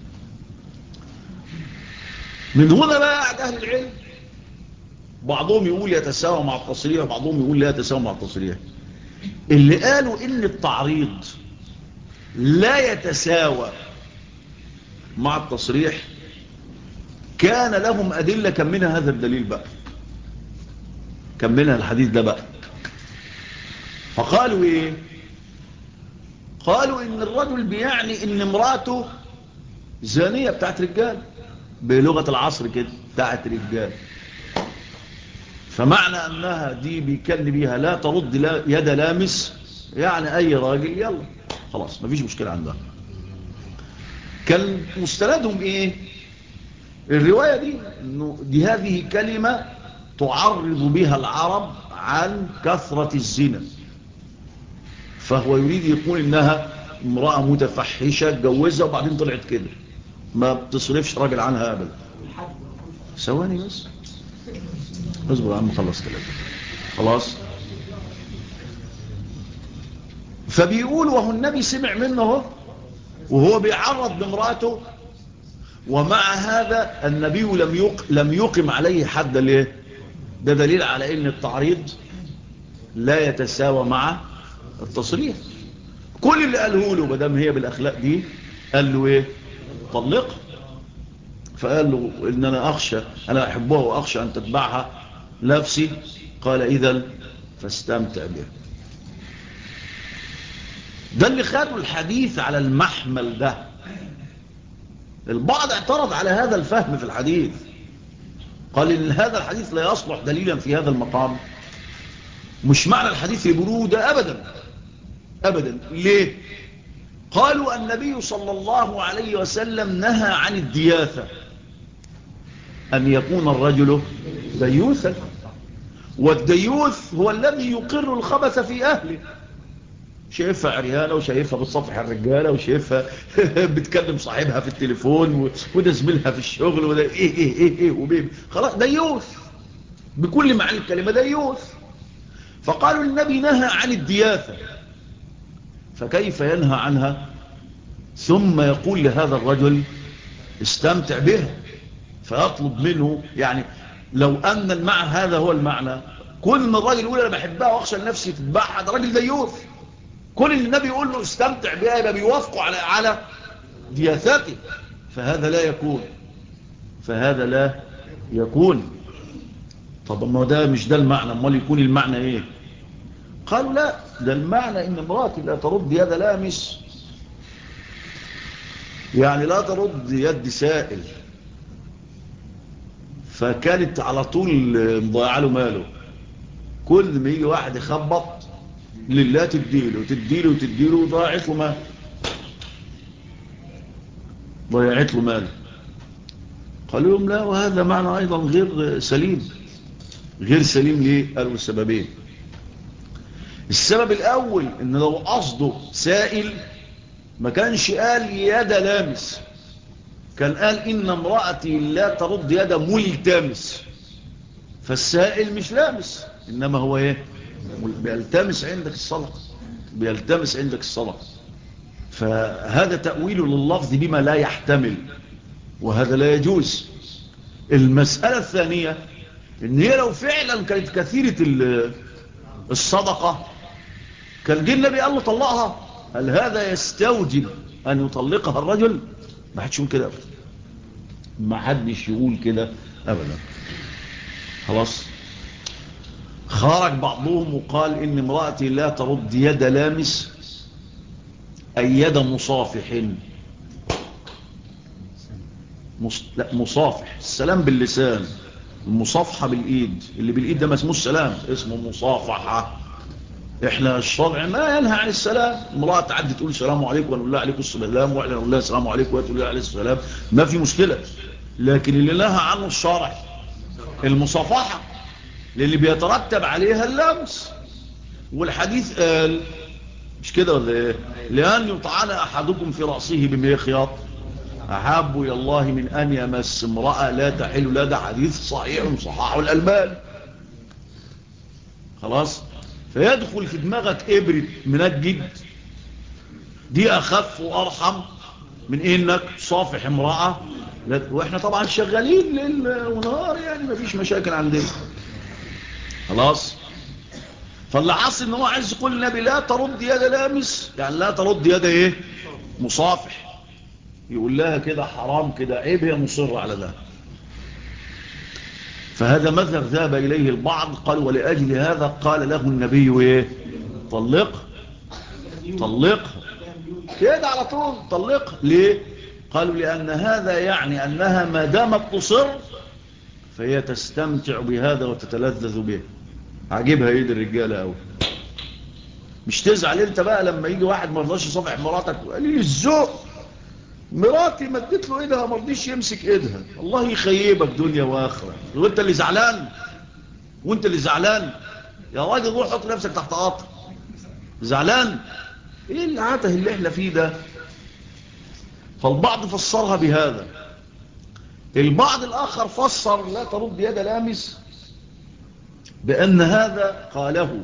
من هنا بقى قاعد أهل العلم بعضهم يقول يتساوى مع التصريح وبعضهم يقول لا يتساوى مع التصريح. اللي قالوا إن التعريض لا يتساوى مع التصريح كان لهم أدلة، كم منها هذا الدليل بقى، كم منها الحديث ده بقى. فقالوا إيه؟ قالوا إن الرجل بيعني إن امراته زانية بتاعت رجال، بلغة العصر كده بتاعت رجال، فمعنى أنها دي بيكن بيها لا ترد يد لامس، يعني أي راجل يلا خلاص مفيش مشكلة عندها. كان مستندهم إيه؟ الرواية دي إنه دي هذه كلمة تعرض بها العرب عن كثرة الزنا، فهو يريد يقول إنها امرأة متفحشة اتجوزها وبعدين طلعت كده ما بتصرفش راجل عنها أبدا. ثواني بس اصبر يا عم خلص كلام خلاص. فبيقول وهو النبي سمع منه وهو بيعرض بامرأته، ومع هذا النبي لم يقم عليه حد. ليه؟ ده دليل على ان التعريض لا يتساوى مع التصريح. كل اللي قاله له مدام هي بالاخلاق دي قال له ايه؟ طلقها. فقال له ان انا اخشى، انا احبها واخشى ان تتبعها نفسي. قال اذا فاستمتع بها. ده اللي خدوا الحديث على المحمل ده. البعض اعترض على هذا الفهم في الحديث، قال ان هذا الحديث لا يصلح دليلا في هذا المقام. مش معنى الحديث البرودة ابدا ابدا. ليه؟ قالوا النبي صلى الله عليه وسلم نهى عن الدياثة، ان يكون الرجل ديوثا، والديوث هو الذي يقر الخبث في اهله، شايفها عريانة وشايفها بتصفح الرجالة وشايفها بتكلم صاحبها في التليفون وده زميلها في الشغل وده ايه وبيبي، خلاص ديوث بكل معنى الكلمة ديوث. فقالوا النبي نهى عن الدياثة، فكيف ينهى عنها ثم يقول لهذا الرجل استمتع بها، فيطلب منه يعني لو أن المعنى هذا هو المعنى، كل من الراجل يقول أنا بحبها وأخشى نفسي تتبعها، ده راجل ديوث. كل اللي النبي يقول له استمتع بها يبقى بيوافقوا على دياثته، فهذا لا يكون. طب ما ده مش ده المعنى، امال يكون المعنى ايه؟ قالوا لا، ده المعنى ان امراتي لا ترد يد لامس، يعني لا ترد يد سائل، فكانت على طول مضيعه له ماله. كل ما يجي واحد يخبط لله تديله وضيعت له ماله. قالوا لهم لا، وهذا معنى ايضا غير سليم. ليه؟ قالوا السببين. السبب الاول ان لو قصده سائل ما كانش قال يد لامس، كان قال إن امرأتي لا ترد يد ملتمس. فالسائل مش لامس، إنما هو إيه؟ بيلتمس عندك الصلاة، بيلتمس عندك الصلاة. فهذا تأويل لللفظ بما لا يحتمل، وهذا لا يجوز. المسألة الثانية إن هي لو فعلا كانت كثيرة الصدقة كان جه النبي قال له طلقها. هل هذا يستوجب أن يطلقها الرجل؟ ما حدش يقول كده أبدا، ما حدش يقول كده أبدا. خلاص. خرج بعضهم وقال إن امرأتي لا ترد يد لامس أي يد مصافح. لا، مصافح السلام باللسان، المصافحة بالإيد. اللي بالإيد ده ما اسمه السلام، اسمه مصافحة. احنا الشرع ما ينهى عن السلام. امرأة تعدي تقول السلام عليكم ونقول لها عليكم السلام، واحنا نقول لها السلام عليكم وتقول لها عليه السلام، ما في مشكلة. لكن اللي نهى عنه الشرع المصافحة، اللي بيترتب عليها اللمس. والحديث قال مش كده ولا ايه؟ لأن يطعن أحدكم في رأسه بمخيط أحب إلى الله من أن يمس امرأة لا تحل له. ده حديث صحيح صححه الألباني. خلاص. فيدخل في دماغك إبرة منجد دي أخف وأرحم من إنك صافح امرأة. وإحنا طبعا شغالين ليل ونهار، يعني ما فيش مشاكل عندنا. خلاص. فاللي حاصل إن هو عايز يقول النبي لا ترد يد لامس، يعني لا ترد يد إيه؟ مصافح. يقول لها كده حرام كده عيب، هي مصرة على ده. فهذا مذهب ذهب إليه البعض، قال ولأجل هذا قال له النبي إيه؟ طلق كده على طول، طلق. ليه؟ قالوا لأن هذا يعني أنها ما دامت تصر فهي تستمتع بهذا وتتلذذ به. عجبها ايد الرجالة أوي. مش تزعل انت بقى لما يجي واحد ما رضاش يصافح مراتك وقال لي الذوق، مراتي مدت له ايدها ما رضيش يمسك ايدها. الله يخيبك دنيا واخره، وانت اللي زعلان، وانت اللي زعلان. يا راجل روح حط نفسك تحت قطر. زعلان ايه العته اللي احنا فيه ده؟ فالبعض فسرها بهذا. البعض الاخر فسر لا ترد يد لامس بان هذا قاله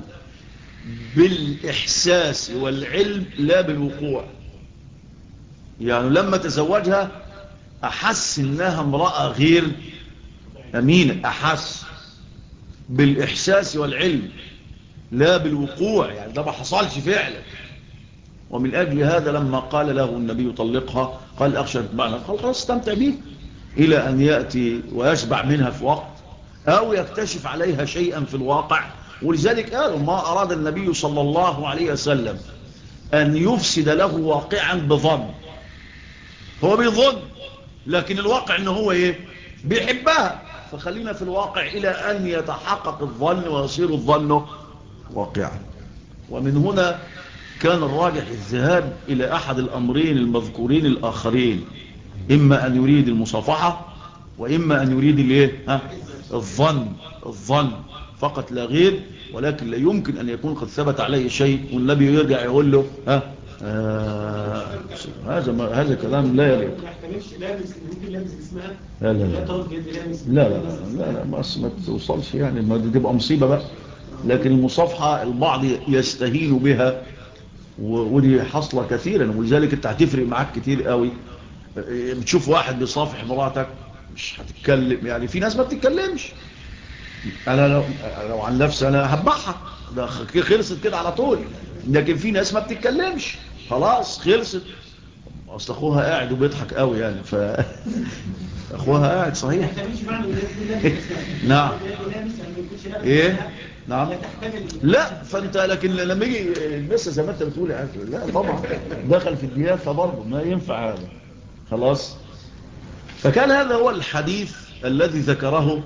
بالاحساس والعلم لا بالوقوع. يعني لما تزوجها احس انها امرأة غير امينة، احس بالاحساس والعلم لا بالوقوع، يعني ده ما حصلش فعلا. ومن أجل هذا لما قال له النبي طلقها قال أخشى تتبعنا، قال خلاص استمتع به إلى أن يأتي ويشبع منها في وقت أو يكتشف عليها شيئا في الواقع. ولذلك قالوا ما أراد النبي صلى الله عليه وسلم أن يفسد له واقعا بظن. هو بيظن لكن الواقع أنه هو إيه؟ بيحبها. فخلينا في الواقع إلى أن يتحقق الظن ويصير الظن واقعا. ومن هنا كان الراجح الذهاب إلى أحد الأمرين المذكورين الآخرين، إما أن يريد المصافحة وإما أن يريد الايه؟ الظن فقط لا غير. ولكن لا يمكن أن يكون قد ثبت عليه شيء والنبي يرجع يقول له هذا كلام لا يليق. لا لا لا لا لا لا لا ما توصلش، يعني ما دي تبقى مصيبة بقى. لكن المصافحة البعض يستهين بها ودي حصلة كثيرا، ولذلك انت هتفرق معاك كتير قوي. بتشوف واحد بيصافح مراتك مش هتتكلم، يعني في ناس ما بتتكلمش. انا لو عن نفسي انا هبعها، ده خلصت كده على طول. لكن في ناس ما بتتكلمش، خلاص خلصت. اصل اخوها قاعد وبيضحك قوي يعني اخوها قاعد صحيح. نعم. ايه نعم. لا فانت لكن لما يجي لسه زي ما انت بتقول يعني لا طبعا دخل في الديافه برضه ما ينفع هذا. خلاص. فكان هذا هو الحديث الذي ذكره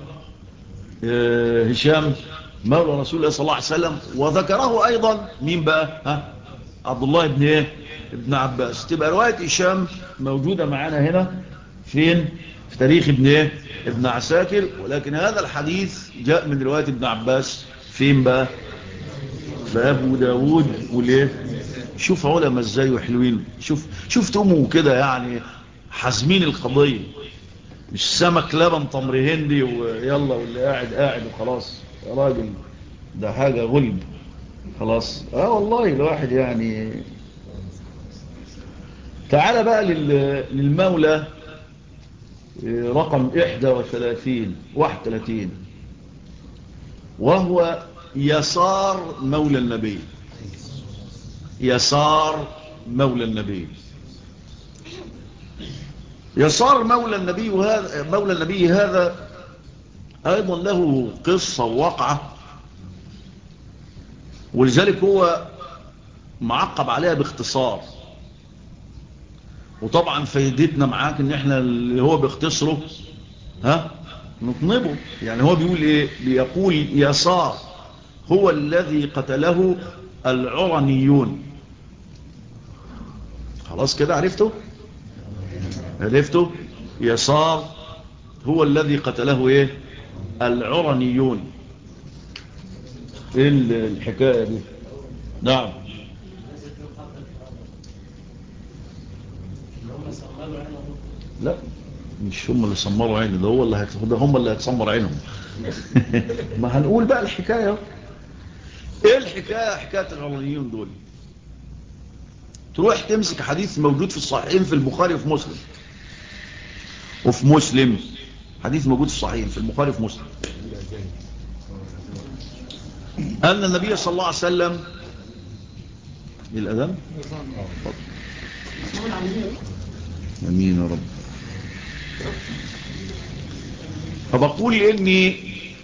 هشام مولى رسول الله صلى الله عليه وسلم. وذكره ايضا مين بقى؟ عبد الله بن ايه؟ ابن عباس. تبقى روايه هشام موجوده معانا هنا فين؟ في تاريخ ابن ايه؟ ابن عساكر. ولكن هذا الحديث جاء من روايه ابن عباس فين بقى؟ في ابو داود والايه؟ شوف علماء ازاي وحلوين، شوف تقوموا كده يعني حازمين القضية، مش سمك لبن تمر هندي ويلا واللي قاعد وخلاص يا راجل، ده حاجة غلب خلاص. والله الواحد يعني. تعال بقى للمولى رقم 31 وهو يسار مولى النبي. يسار مولى النبي. يسار مولى النبي، وهذا مولى النبي هذا أيضا له قصة وواقعة، ولذلك هو معقب عليها باختصار. وطبعا فايدتنا معاك ان احنا اللي هو بيختصره نطنبه. يعني هو بيقول ايه؟ بيقول يسار هو الذي قتله العرنيون. خلاص كده عرفته. يسار هو الذي قتله ايه؟ العرنيون. ايه الحكاية دي؟ نعم. لا مش هم اللي سمروا عينه، ده هم اللي هتسمر عينهم. ما هنقول بقى الحكاية. ايه الحكاية؟ حكاية العرنيون دول تروح تمسك حديث موجود في الصحيحين في البخاري وفي مسلم. حديث موجود في الصحيحين في البخاري وفي مسلم أن النبي صلى الله عليه وسلم. الأذان أمين يا رب. فبقول إني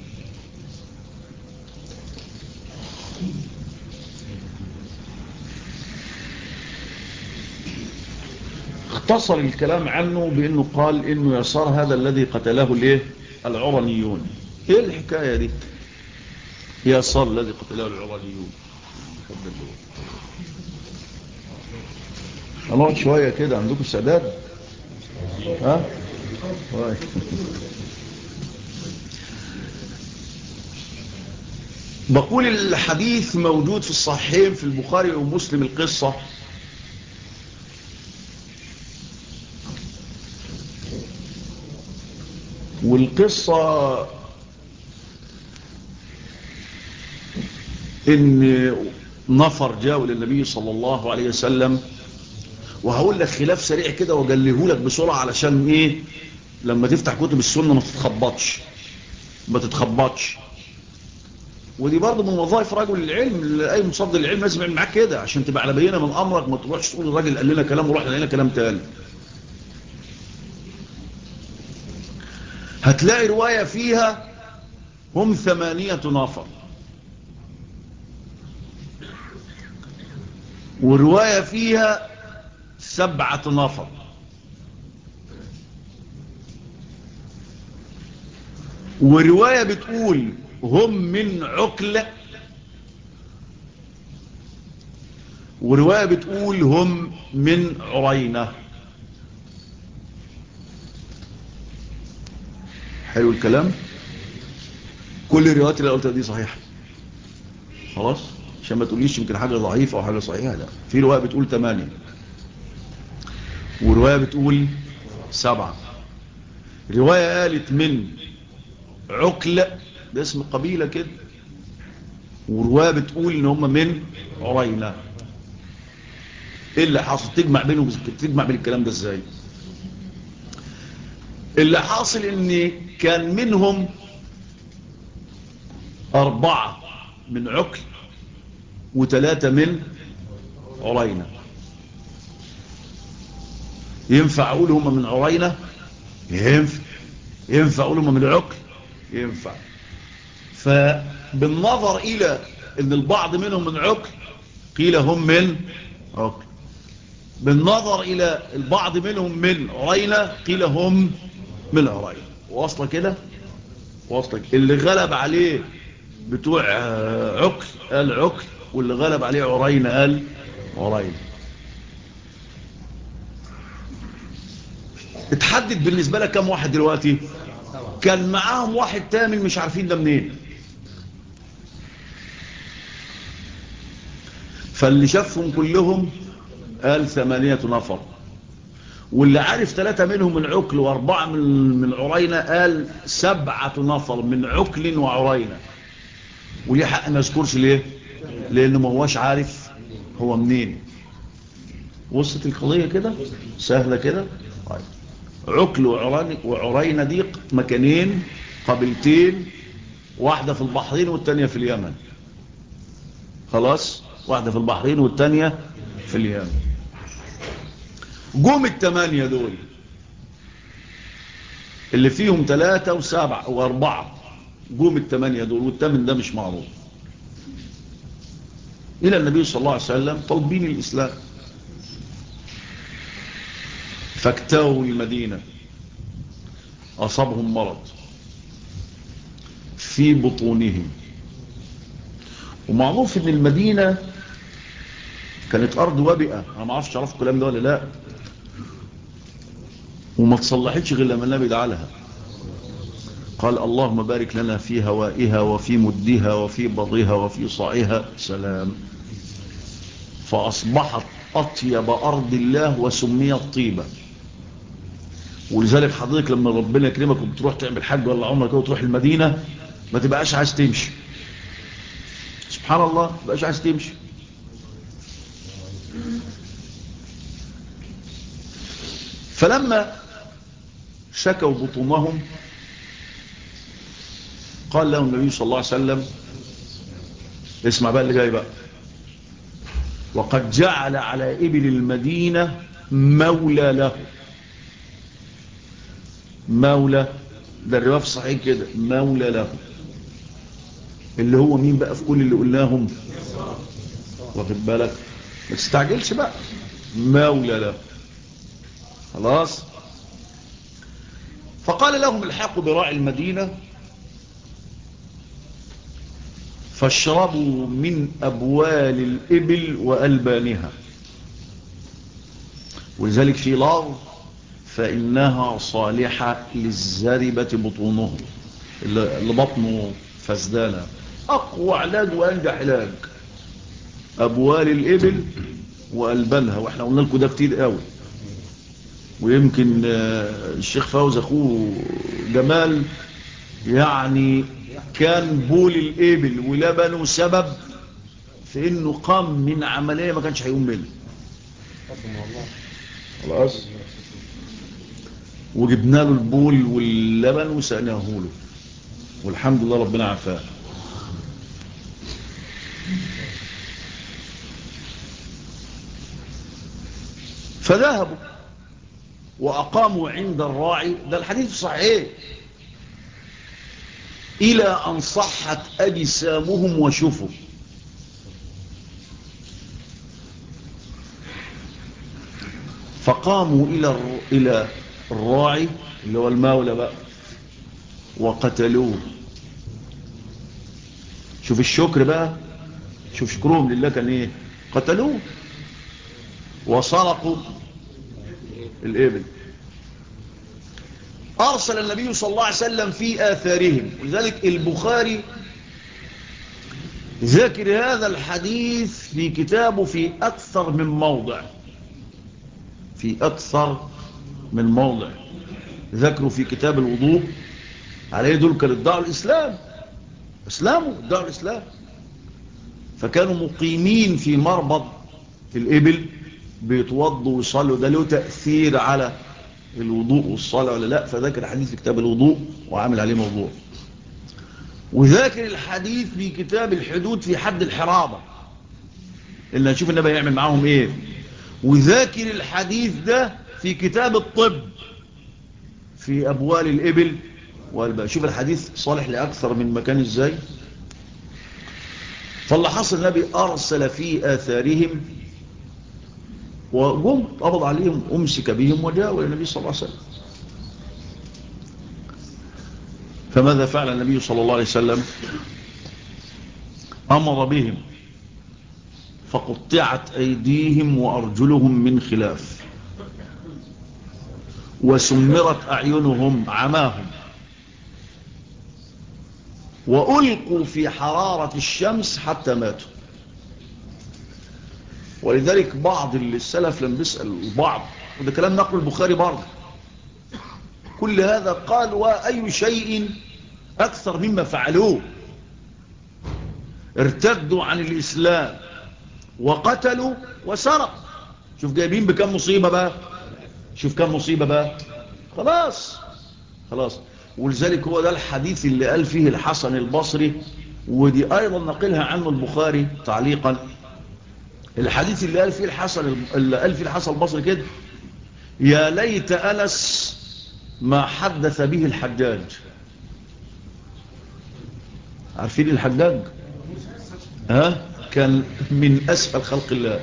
اختصر الكلام عنه بأنه قال إنه يسار هذا الذي قتله العرنيون. إيه الحكاية دي؟ يسار الذي قتله العرنيون. هنقعد شوية كده، عندكم سداد؟ بقول الحديث موجود في الصحيحين في البخاري ومسلم. القصة ان نفر جاءوا للنبي صلى الله عليه وسلم. وهقول لك خلاف سريع كده واجليه لك بسرعة علشان ايه لما تفتح كتب السنة ما تتخبطش. ودي برضه من وظائف رجل العلم، اي مصدر العلم لازم يعمل معاك كده عشان تبقى على بينه من امرك، ما تروحش تقول الراجل قال لنا كلام ورحنا لنا كلام تاني. هتلاقي رواية فيها هم 8 نفر، ورواية فيها 7 نفر، ورواية بتقول هم من عقلة، ورواية بتقول هم من عرينة. حلو الكلام. كل الروايات اللي قلتها دي صحيحة خلاص، عشان ما تقوليش يمكن حاجة ضعيفة أو حاجة صحيحة. لا، في رواية بتقول 8 ورواية بتقول 7. رواية قالت من عقلة، ده اسم قبيلة كده، ورواية بتقول ان هم من عرينة. ايه اللي حاصل؟ تجمع بين الكلام ده ازاي؟ اللي حاصل ان كان منهم 4 من عقل و3 من عرينة. ينفع اقول هم من عرينة؟ ينفع اقول هم من عقل؟ ينفع. فبالنظر الى ان البعض منهم من عقل قيل هم من عقل، بالنظر الى البعض منهم من عرينة قيل هم من عرينة. واصله كده، اللي غلب عليه بتوع عقل قال عقل، واللي غلب عليه عرينة قال عرينة. اتحدد بالنسبة لك كم واحد دلوقتي؟ كان معاهم واحد تامن مش عارفين ده منين. فاللي شافهم كلهم قال 8 نفر، واللي عارف 3 منهم من عكل و4 من عرينة قال 7 نفر من عكل وعرينة. وليه حق ما يذكرش ليه؟ لأنه ما هوش عارف هو منين. وصلت القضية كده سهلة كده. طيب. عكل وعرينة دي مكانين، قبيلتين، واحدة في البحرين والتانية في اليمن. خلاص، واحدة في البحرين والتانية في اليمن. جم ال8 دول اللي فيهم 3 و7 و4، جم ال8 دول والثامن ده مش معروف، إلى النبي صلى الله عليه وسلم طالبين الإسلام. فاكتووا المدينة، أصابهم مرض في بطونهم. ومعروف ان المدينة كانت أرض وبئة، أنا ما اعرفش تعرفوا الكلام ده ولا لا، وما تصلحتش غير لما النبي دعا لها. قال اللهم بارك لنا في هوائها وفي مدها وفي بضها وفي صاعها سلام. فأصبحت أطيب أرض الله وسميت طيبة. ولذلك حضرتك لما ربنا يكرمك وبتروح تعمل حج ولا عمرك وتروح المدينة ما تبقاش عايز تمشي. سبحان الله، ما تبقاش عايز تمشي. فلما شكوا بطونهم قال لهم النبي صلى الله عليه وسلم، اسمع بقى اللي جاي بقى، وقد جعل على إبل المدينة مولى له. مولى ده الرواية في الصحيح كده، مولى له، اللي هو مين بقى في كل اللي قلناهم؟ واخد بالك؟ ما تستعجلش بقى. مولى له. خلاص. فقال لهم الحقوا براعي المدينة فاشربوا من أبوال الإبل وألبانها. ولذلك في لفظ فإنها صالحة للزربة بطونهم، اللي بطنه فسدانة. أقوى علاج وأنجح علاج أبوال الإبل وألبانها. وإحنا قلنا لكم ده كتير قوي، ويمكن الشيخ فوز أخوه جمال يعني كان بول الإبل ولبنه سبب في إنه قام من عملية ما كانش هيقوم منها. خلاص. وجبنا له البول واللبن وسقناه له، والحمد لله ربنا عافاه. فذهبوا وأقاموا عند الراعي، ده الحديث صحيح، إلى أن صحت أجسامهم وشفوا. فقاموا إلى الراعي اللي هو المولى بقى وقتلوه. شوف الشكر بقى، شوف شكرهم لله كان ايه. قتلوه وسرقوا الإبل. أرسل النبي صلى الله عليه وسلم في آثارهم. ولذلك البخاري ذكر هذا الحديث في كتابه في أكثر من موضع، في أكثر من موضع. ذكروا في كتاب الوضوء، عليه دول كانوا ادعوا الإسلام، اسلاموا ادعوا الإسلام، فكانوا مقيمين في مربض الإبل بيتوضوا ويصلوا. ده له تأثير على الوضوء والصلاة ولا لا؟ فذكر حديث في كتاب الوضوء وعامل عليه موضوع. وذاكر الحديث في كتاب الحدود في حد الحرابة اللي هنشوف النبي يعمل معاهم ايه. وذاكر الحديث ده في كتاب الطب في أبوال الإبل والبقى. شوف الحديث صالح لأكثر من مكان ازاي. فاللي حصل النبي أرسل في آثارهم وقم قبض عليهم، أمسك بهم وجاءوا إلى النبي صلى الله عليه وسلم. فماذا فعل النبي صلى الله عليه وسلم؟ أمر بهم فقطعت أيديهم وأرجلهم من خلاف، وسمرت أعينهم، عماهم، وألقوا في حرارة الشمس حتى ماتوا. ولذلك بعض السلف لما بيسأل البعض، وده كلام نقل البخاري برضه، كل هذا قال وأي شيء أكثر مما فعلوه، ارتدوا عن الإسلام وقتلوا وسرقوا. شوف جايبين بكم مصيبة بقى، شوف كم مصيبة بقى. خلاص خلاص. ولذلك هو ده الحديث اللي قال فيه الحسن البصري، ودي أيضا نقلها عنه البخاري تعليقا. الحديث اللي قال فيه الحسن البصري كده: يا ليت أنس ما حدث به الحجاج. عارفين الحجاج؟ كان من أسفل خلق الله.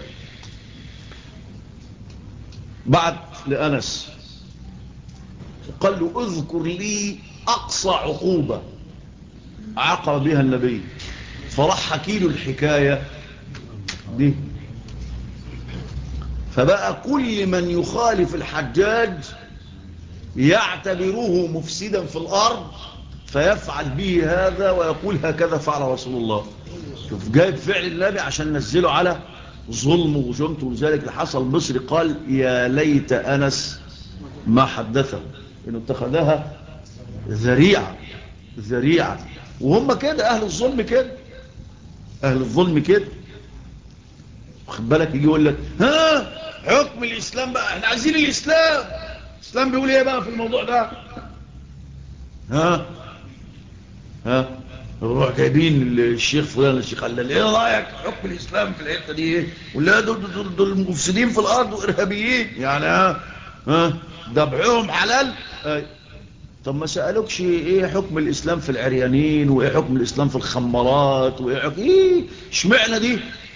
بعد لأنس وقال له اذكر لي أقصى عقوبة عاقب بها النبي، فراح حكي له الحكاية دي. فبقى كل من يخالف الحجاج يعتبره مفسدا في الأرض، فيفعل به هذا ويقول هكذا فعل رسول الله. شوف جايب فعل النبي عشان نزله على ظلمه وجمته. ولذلك الحسن البصري قال يا ليت أنس ما حدثه، إنه اتخذها ذريعة. وهم كده أهل الظلم كده، أهل الظلم كده. واخد بالك؟ يجي يقول لك حكم الإسلام بقى، احنا عايزين الإسلام بيقول ايه بقى في الموضوع ده؟ نروح جايبين الشيخ فلان الشيخ علان، ايه رايك حكم الاسلام في الحته دي ايه؟ ولا دول مفسدين في الارض وارهابيين يعني. دبعهم حلال. طب ما سالوكش ايه حكم الاسلام في العريانين، وايه حكم الاسلام في الخمارات، وايه حكم اشمعنى دي؟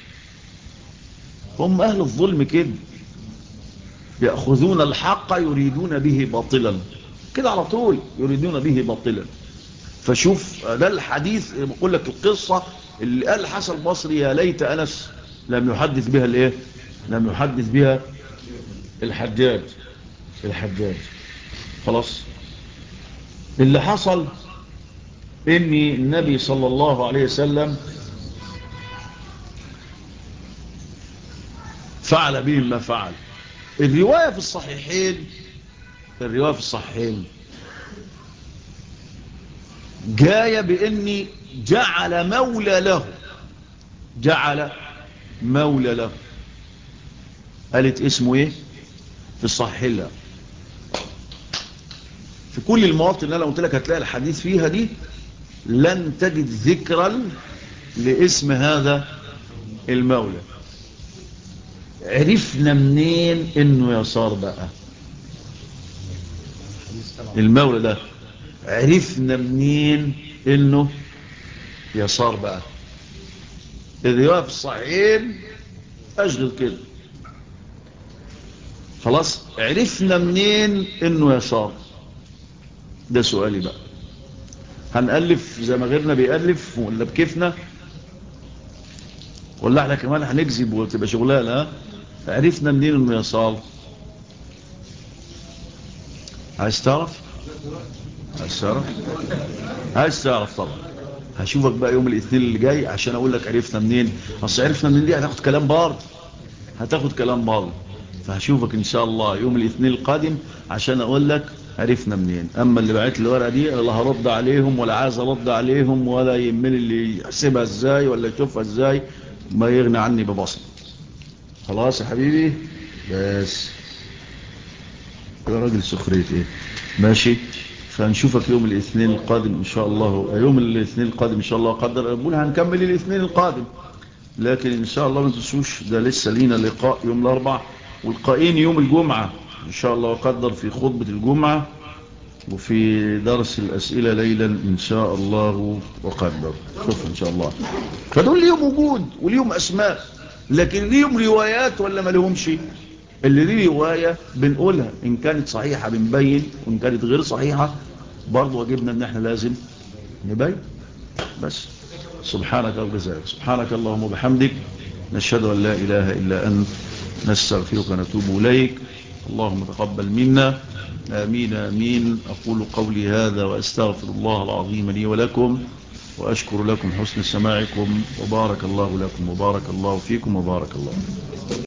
هم اهل الظلم كده، ياخذون الحق يريدون به باطلا، كده على طول يريدون به باطلا. فشوف ده الحديث، بقول لك القصة اللي قال الحسن البصري يا ليت أنس لم يحدث بها الايه، لم يحدث بها الحجاج. خلاص. اللي حصل ان النبي صلى الله عليه وسلم فعل بهم ما فعل. الرواية في الصحيحين جاية بإني جعل مولى له. قالت اسمه ايه في الصحيحين؟ لا، في كل المواطن اللي انا قلت لك هتلاقي الحديث فيها دي لن تجد ذكرا لاسم هذا المولى. عرفنا منين انه يسار بقى المولى ده؟ عرفنا منين انه يسار بقى؟ الرواية في الصحيحين اشغل كده. خلاص، عرفنا منين انه يسار؟ ده سؤالي بقى. هنألف زي ما غيرنا بيألف ولا بكيفنا، ولا احنا كمان هنكذب وتبقى شغلانه؟ عرفنا منين انه يسار؟ عايز تعرف طبعا. هشوفك بقى يوم الاثنين اللي جاي عشان اقول لك عرفنا منين. اصل عرفنا منين دي هتاخد كلام برضه. فهشوفك ان شاء الله يوم الاثنين القادم عشان اقول لك عرفنا منين. اما اللي بعت لي الورقه دي لا هرد عليهم ولا عايز ارد عليهم ولا يهمني اللي يحسبها ازاي ولا يشوفها ازاي، ما يغني عني ببصر. خلاص يا حبيبي، بس يا راجل سخرية ايه؟ ماشي. فنشوفك يوم الاثنين القادم ان شاء الله. قدر اقول هنكمل الاثنين القادم، لكن ان شاء الله ما تنسوش ده لسه لينا لقاء يوم الاربع، والقائين يوم الجمعة ان شاء الله قدر في خطبة الجمعة وفي درس الاسئلة ليلا ان شاء الله وقدر. شوف ان شاء الله. فدول ليهم وجود وليهم اسماء، لكن ليهم روايات ولا ما لهمش؟ اللي ليه رواية بنقولها، إن كانت صحيحة بنبين، وإن كانت غير صحيحة برضو واجبنا إن احنا لازم نبين. بس سبحانك اللهم وبحمدك، نشهد أن لا إله إلا أنت، نستغفرك ونتوب إليك. اللهم تقبل منا، آمين آمين. أقول قولي هذا وأستغفر الله العظيم لي ولكم، وأشكر لكم حسن سماعكم، وبارك الله لكم وبارك الله فيكم وبارك الله.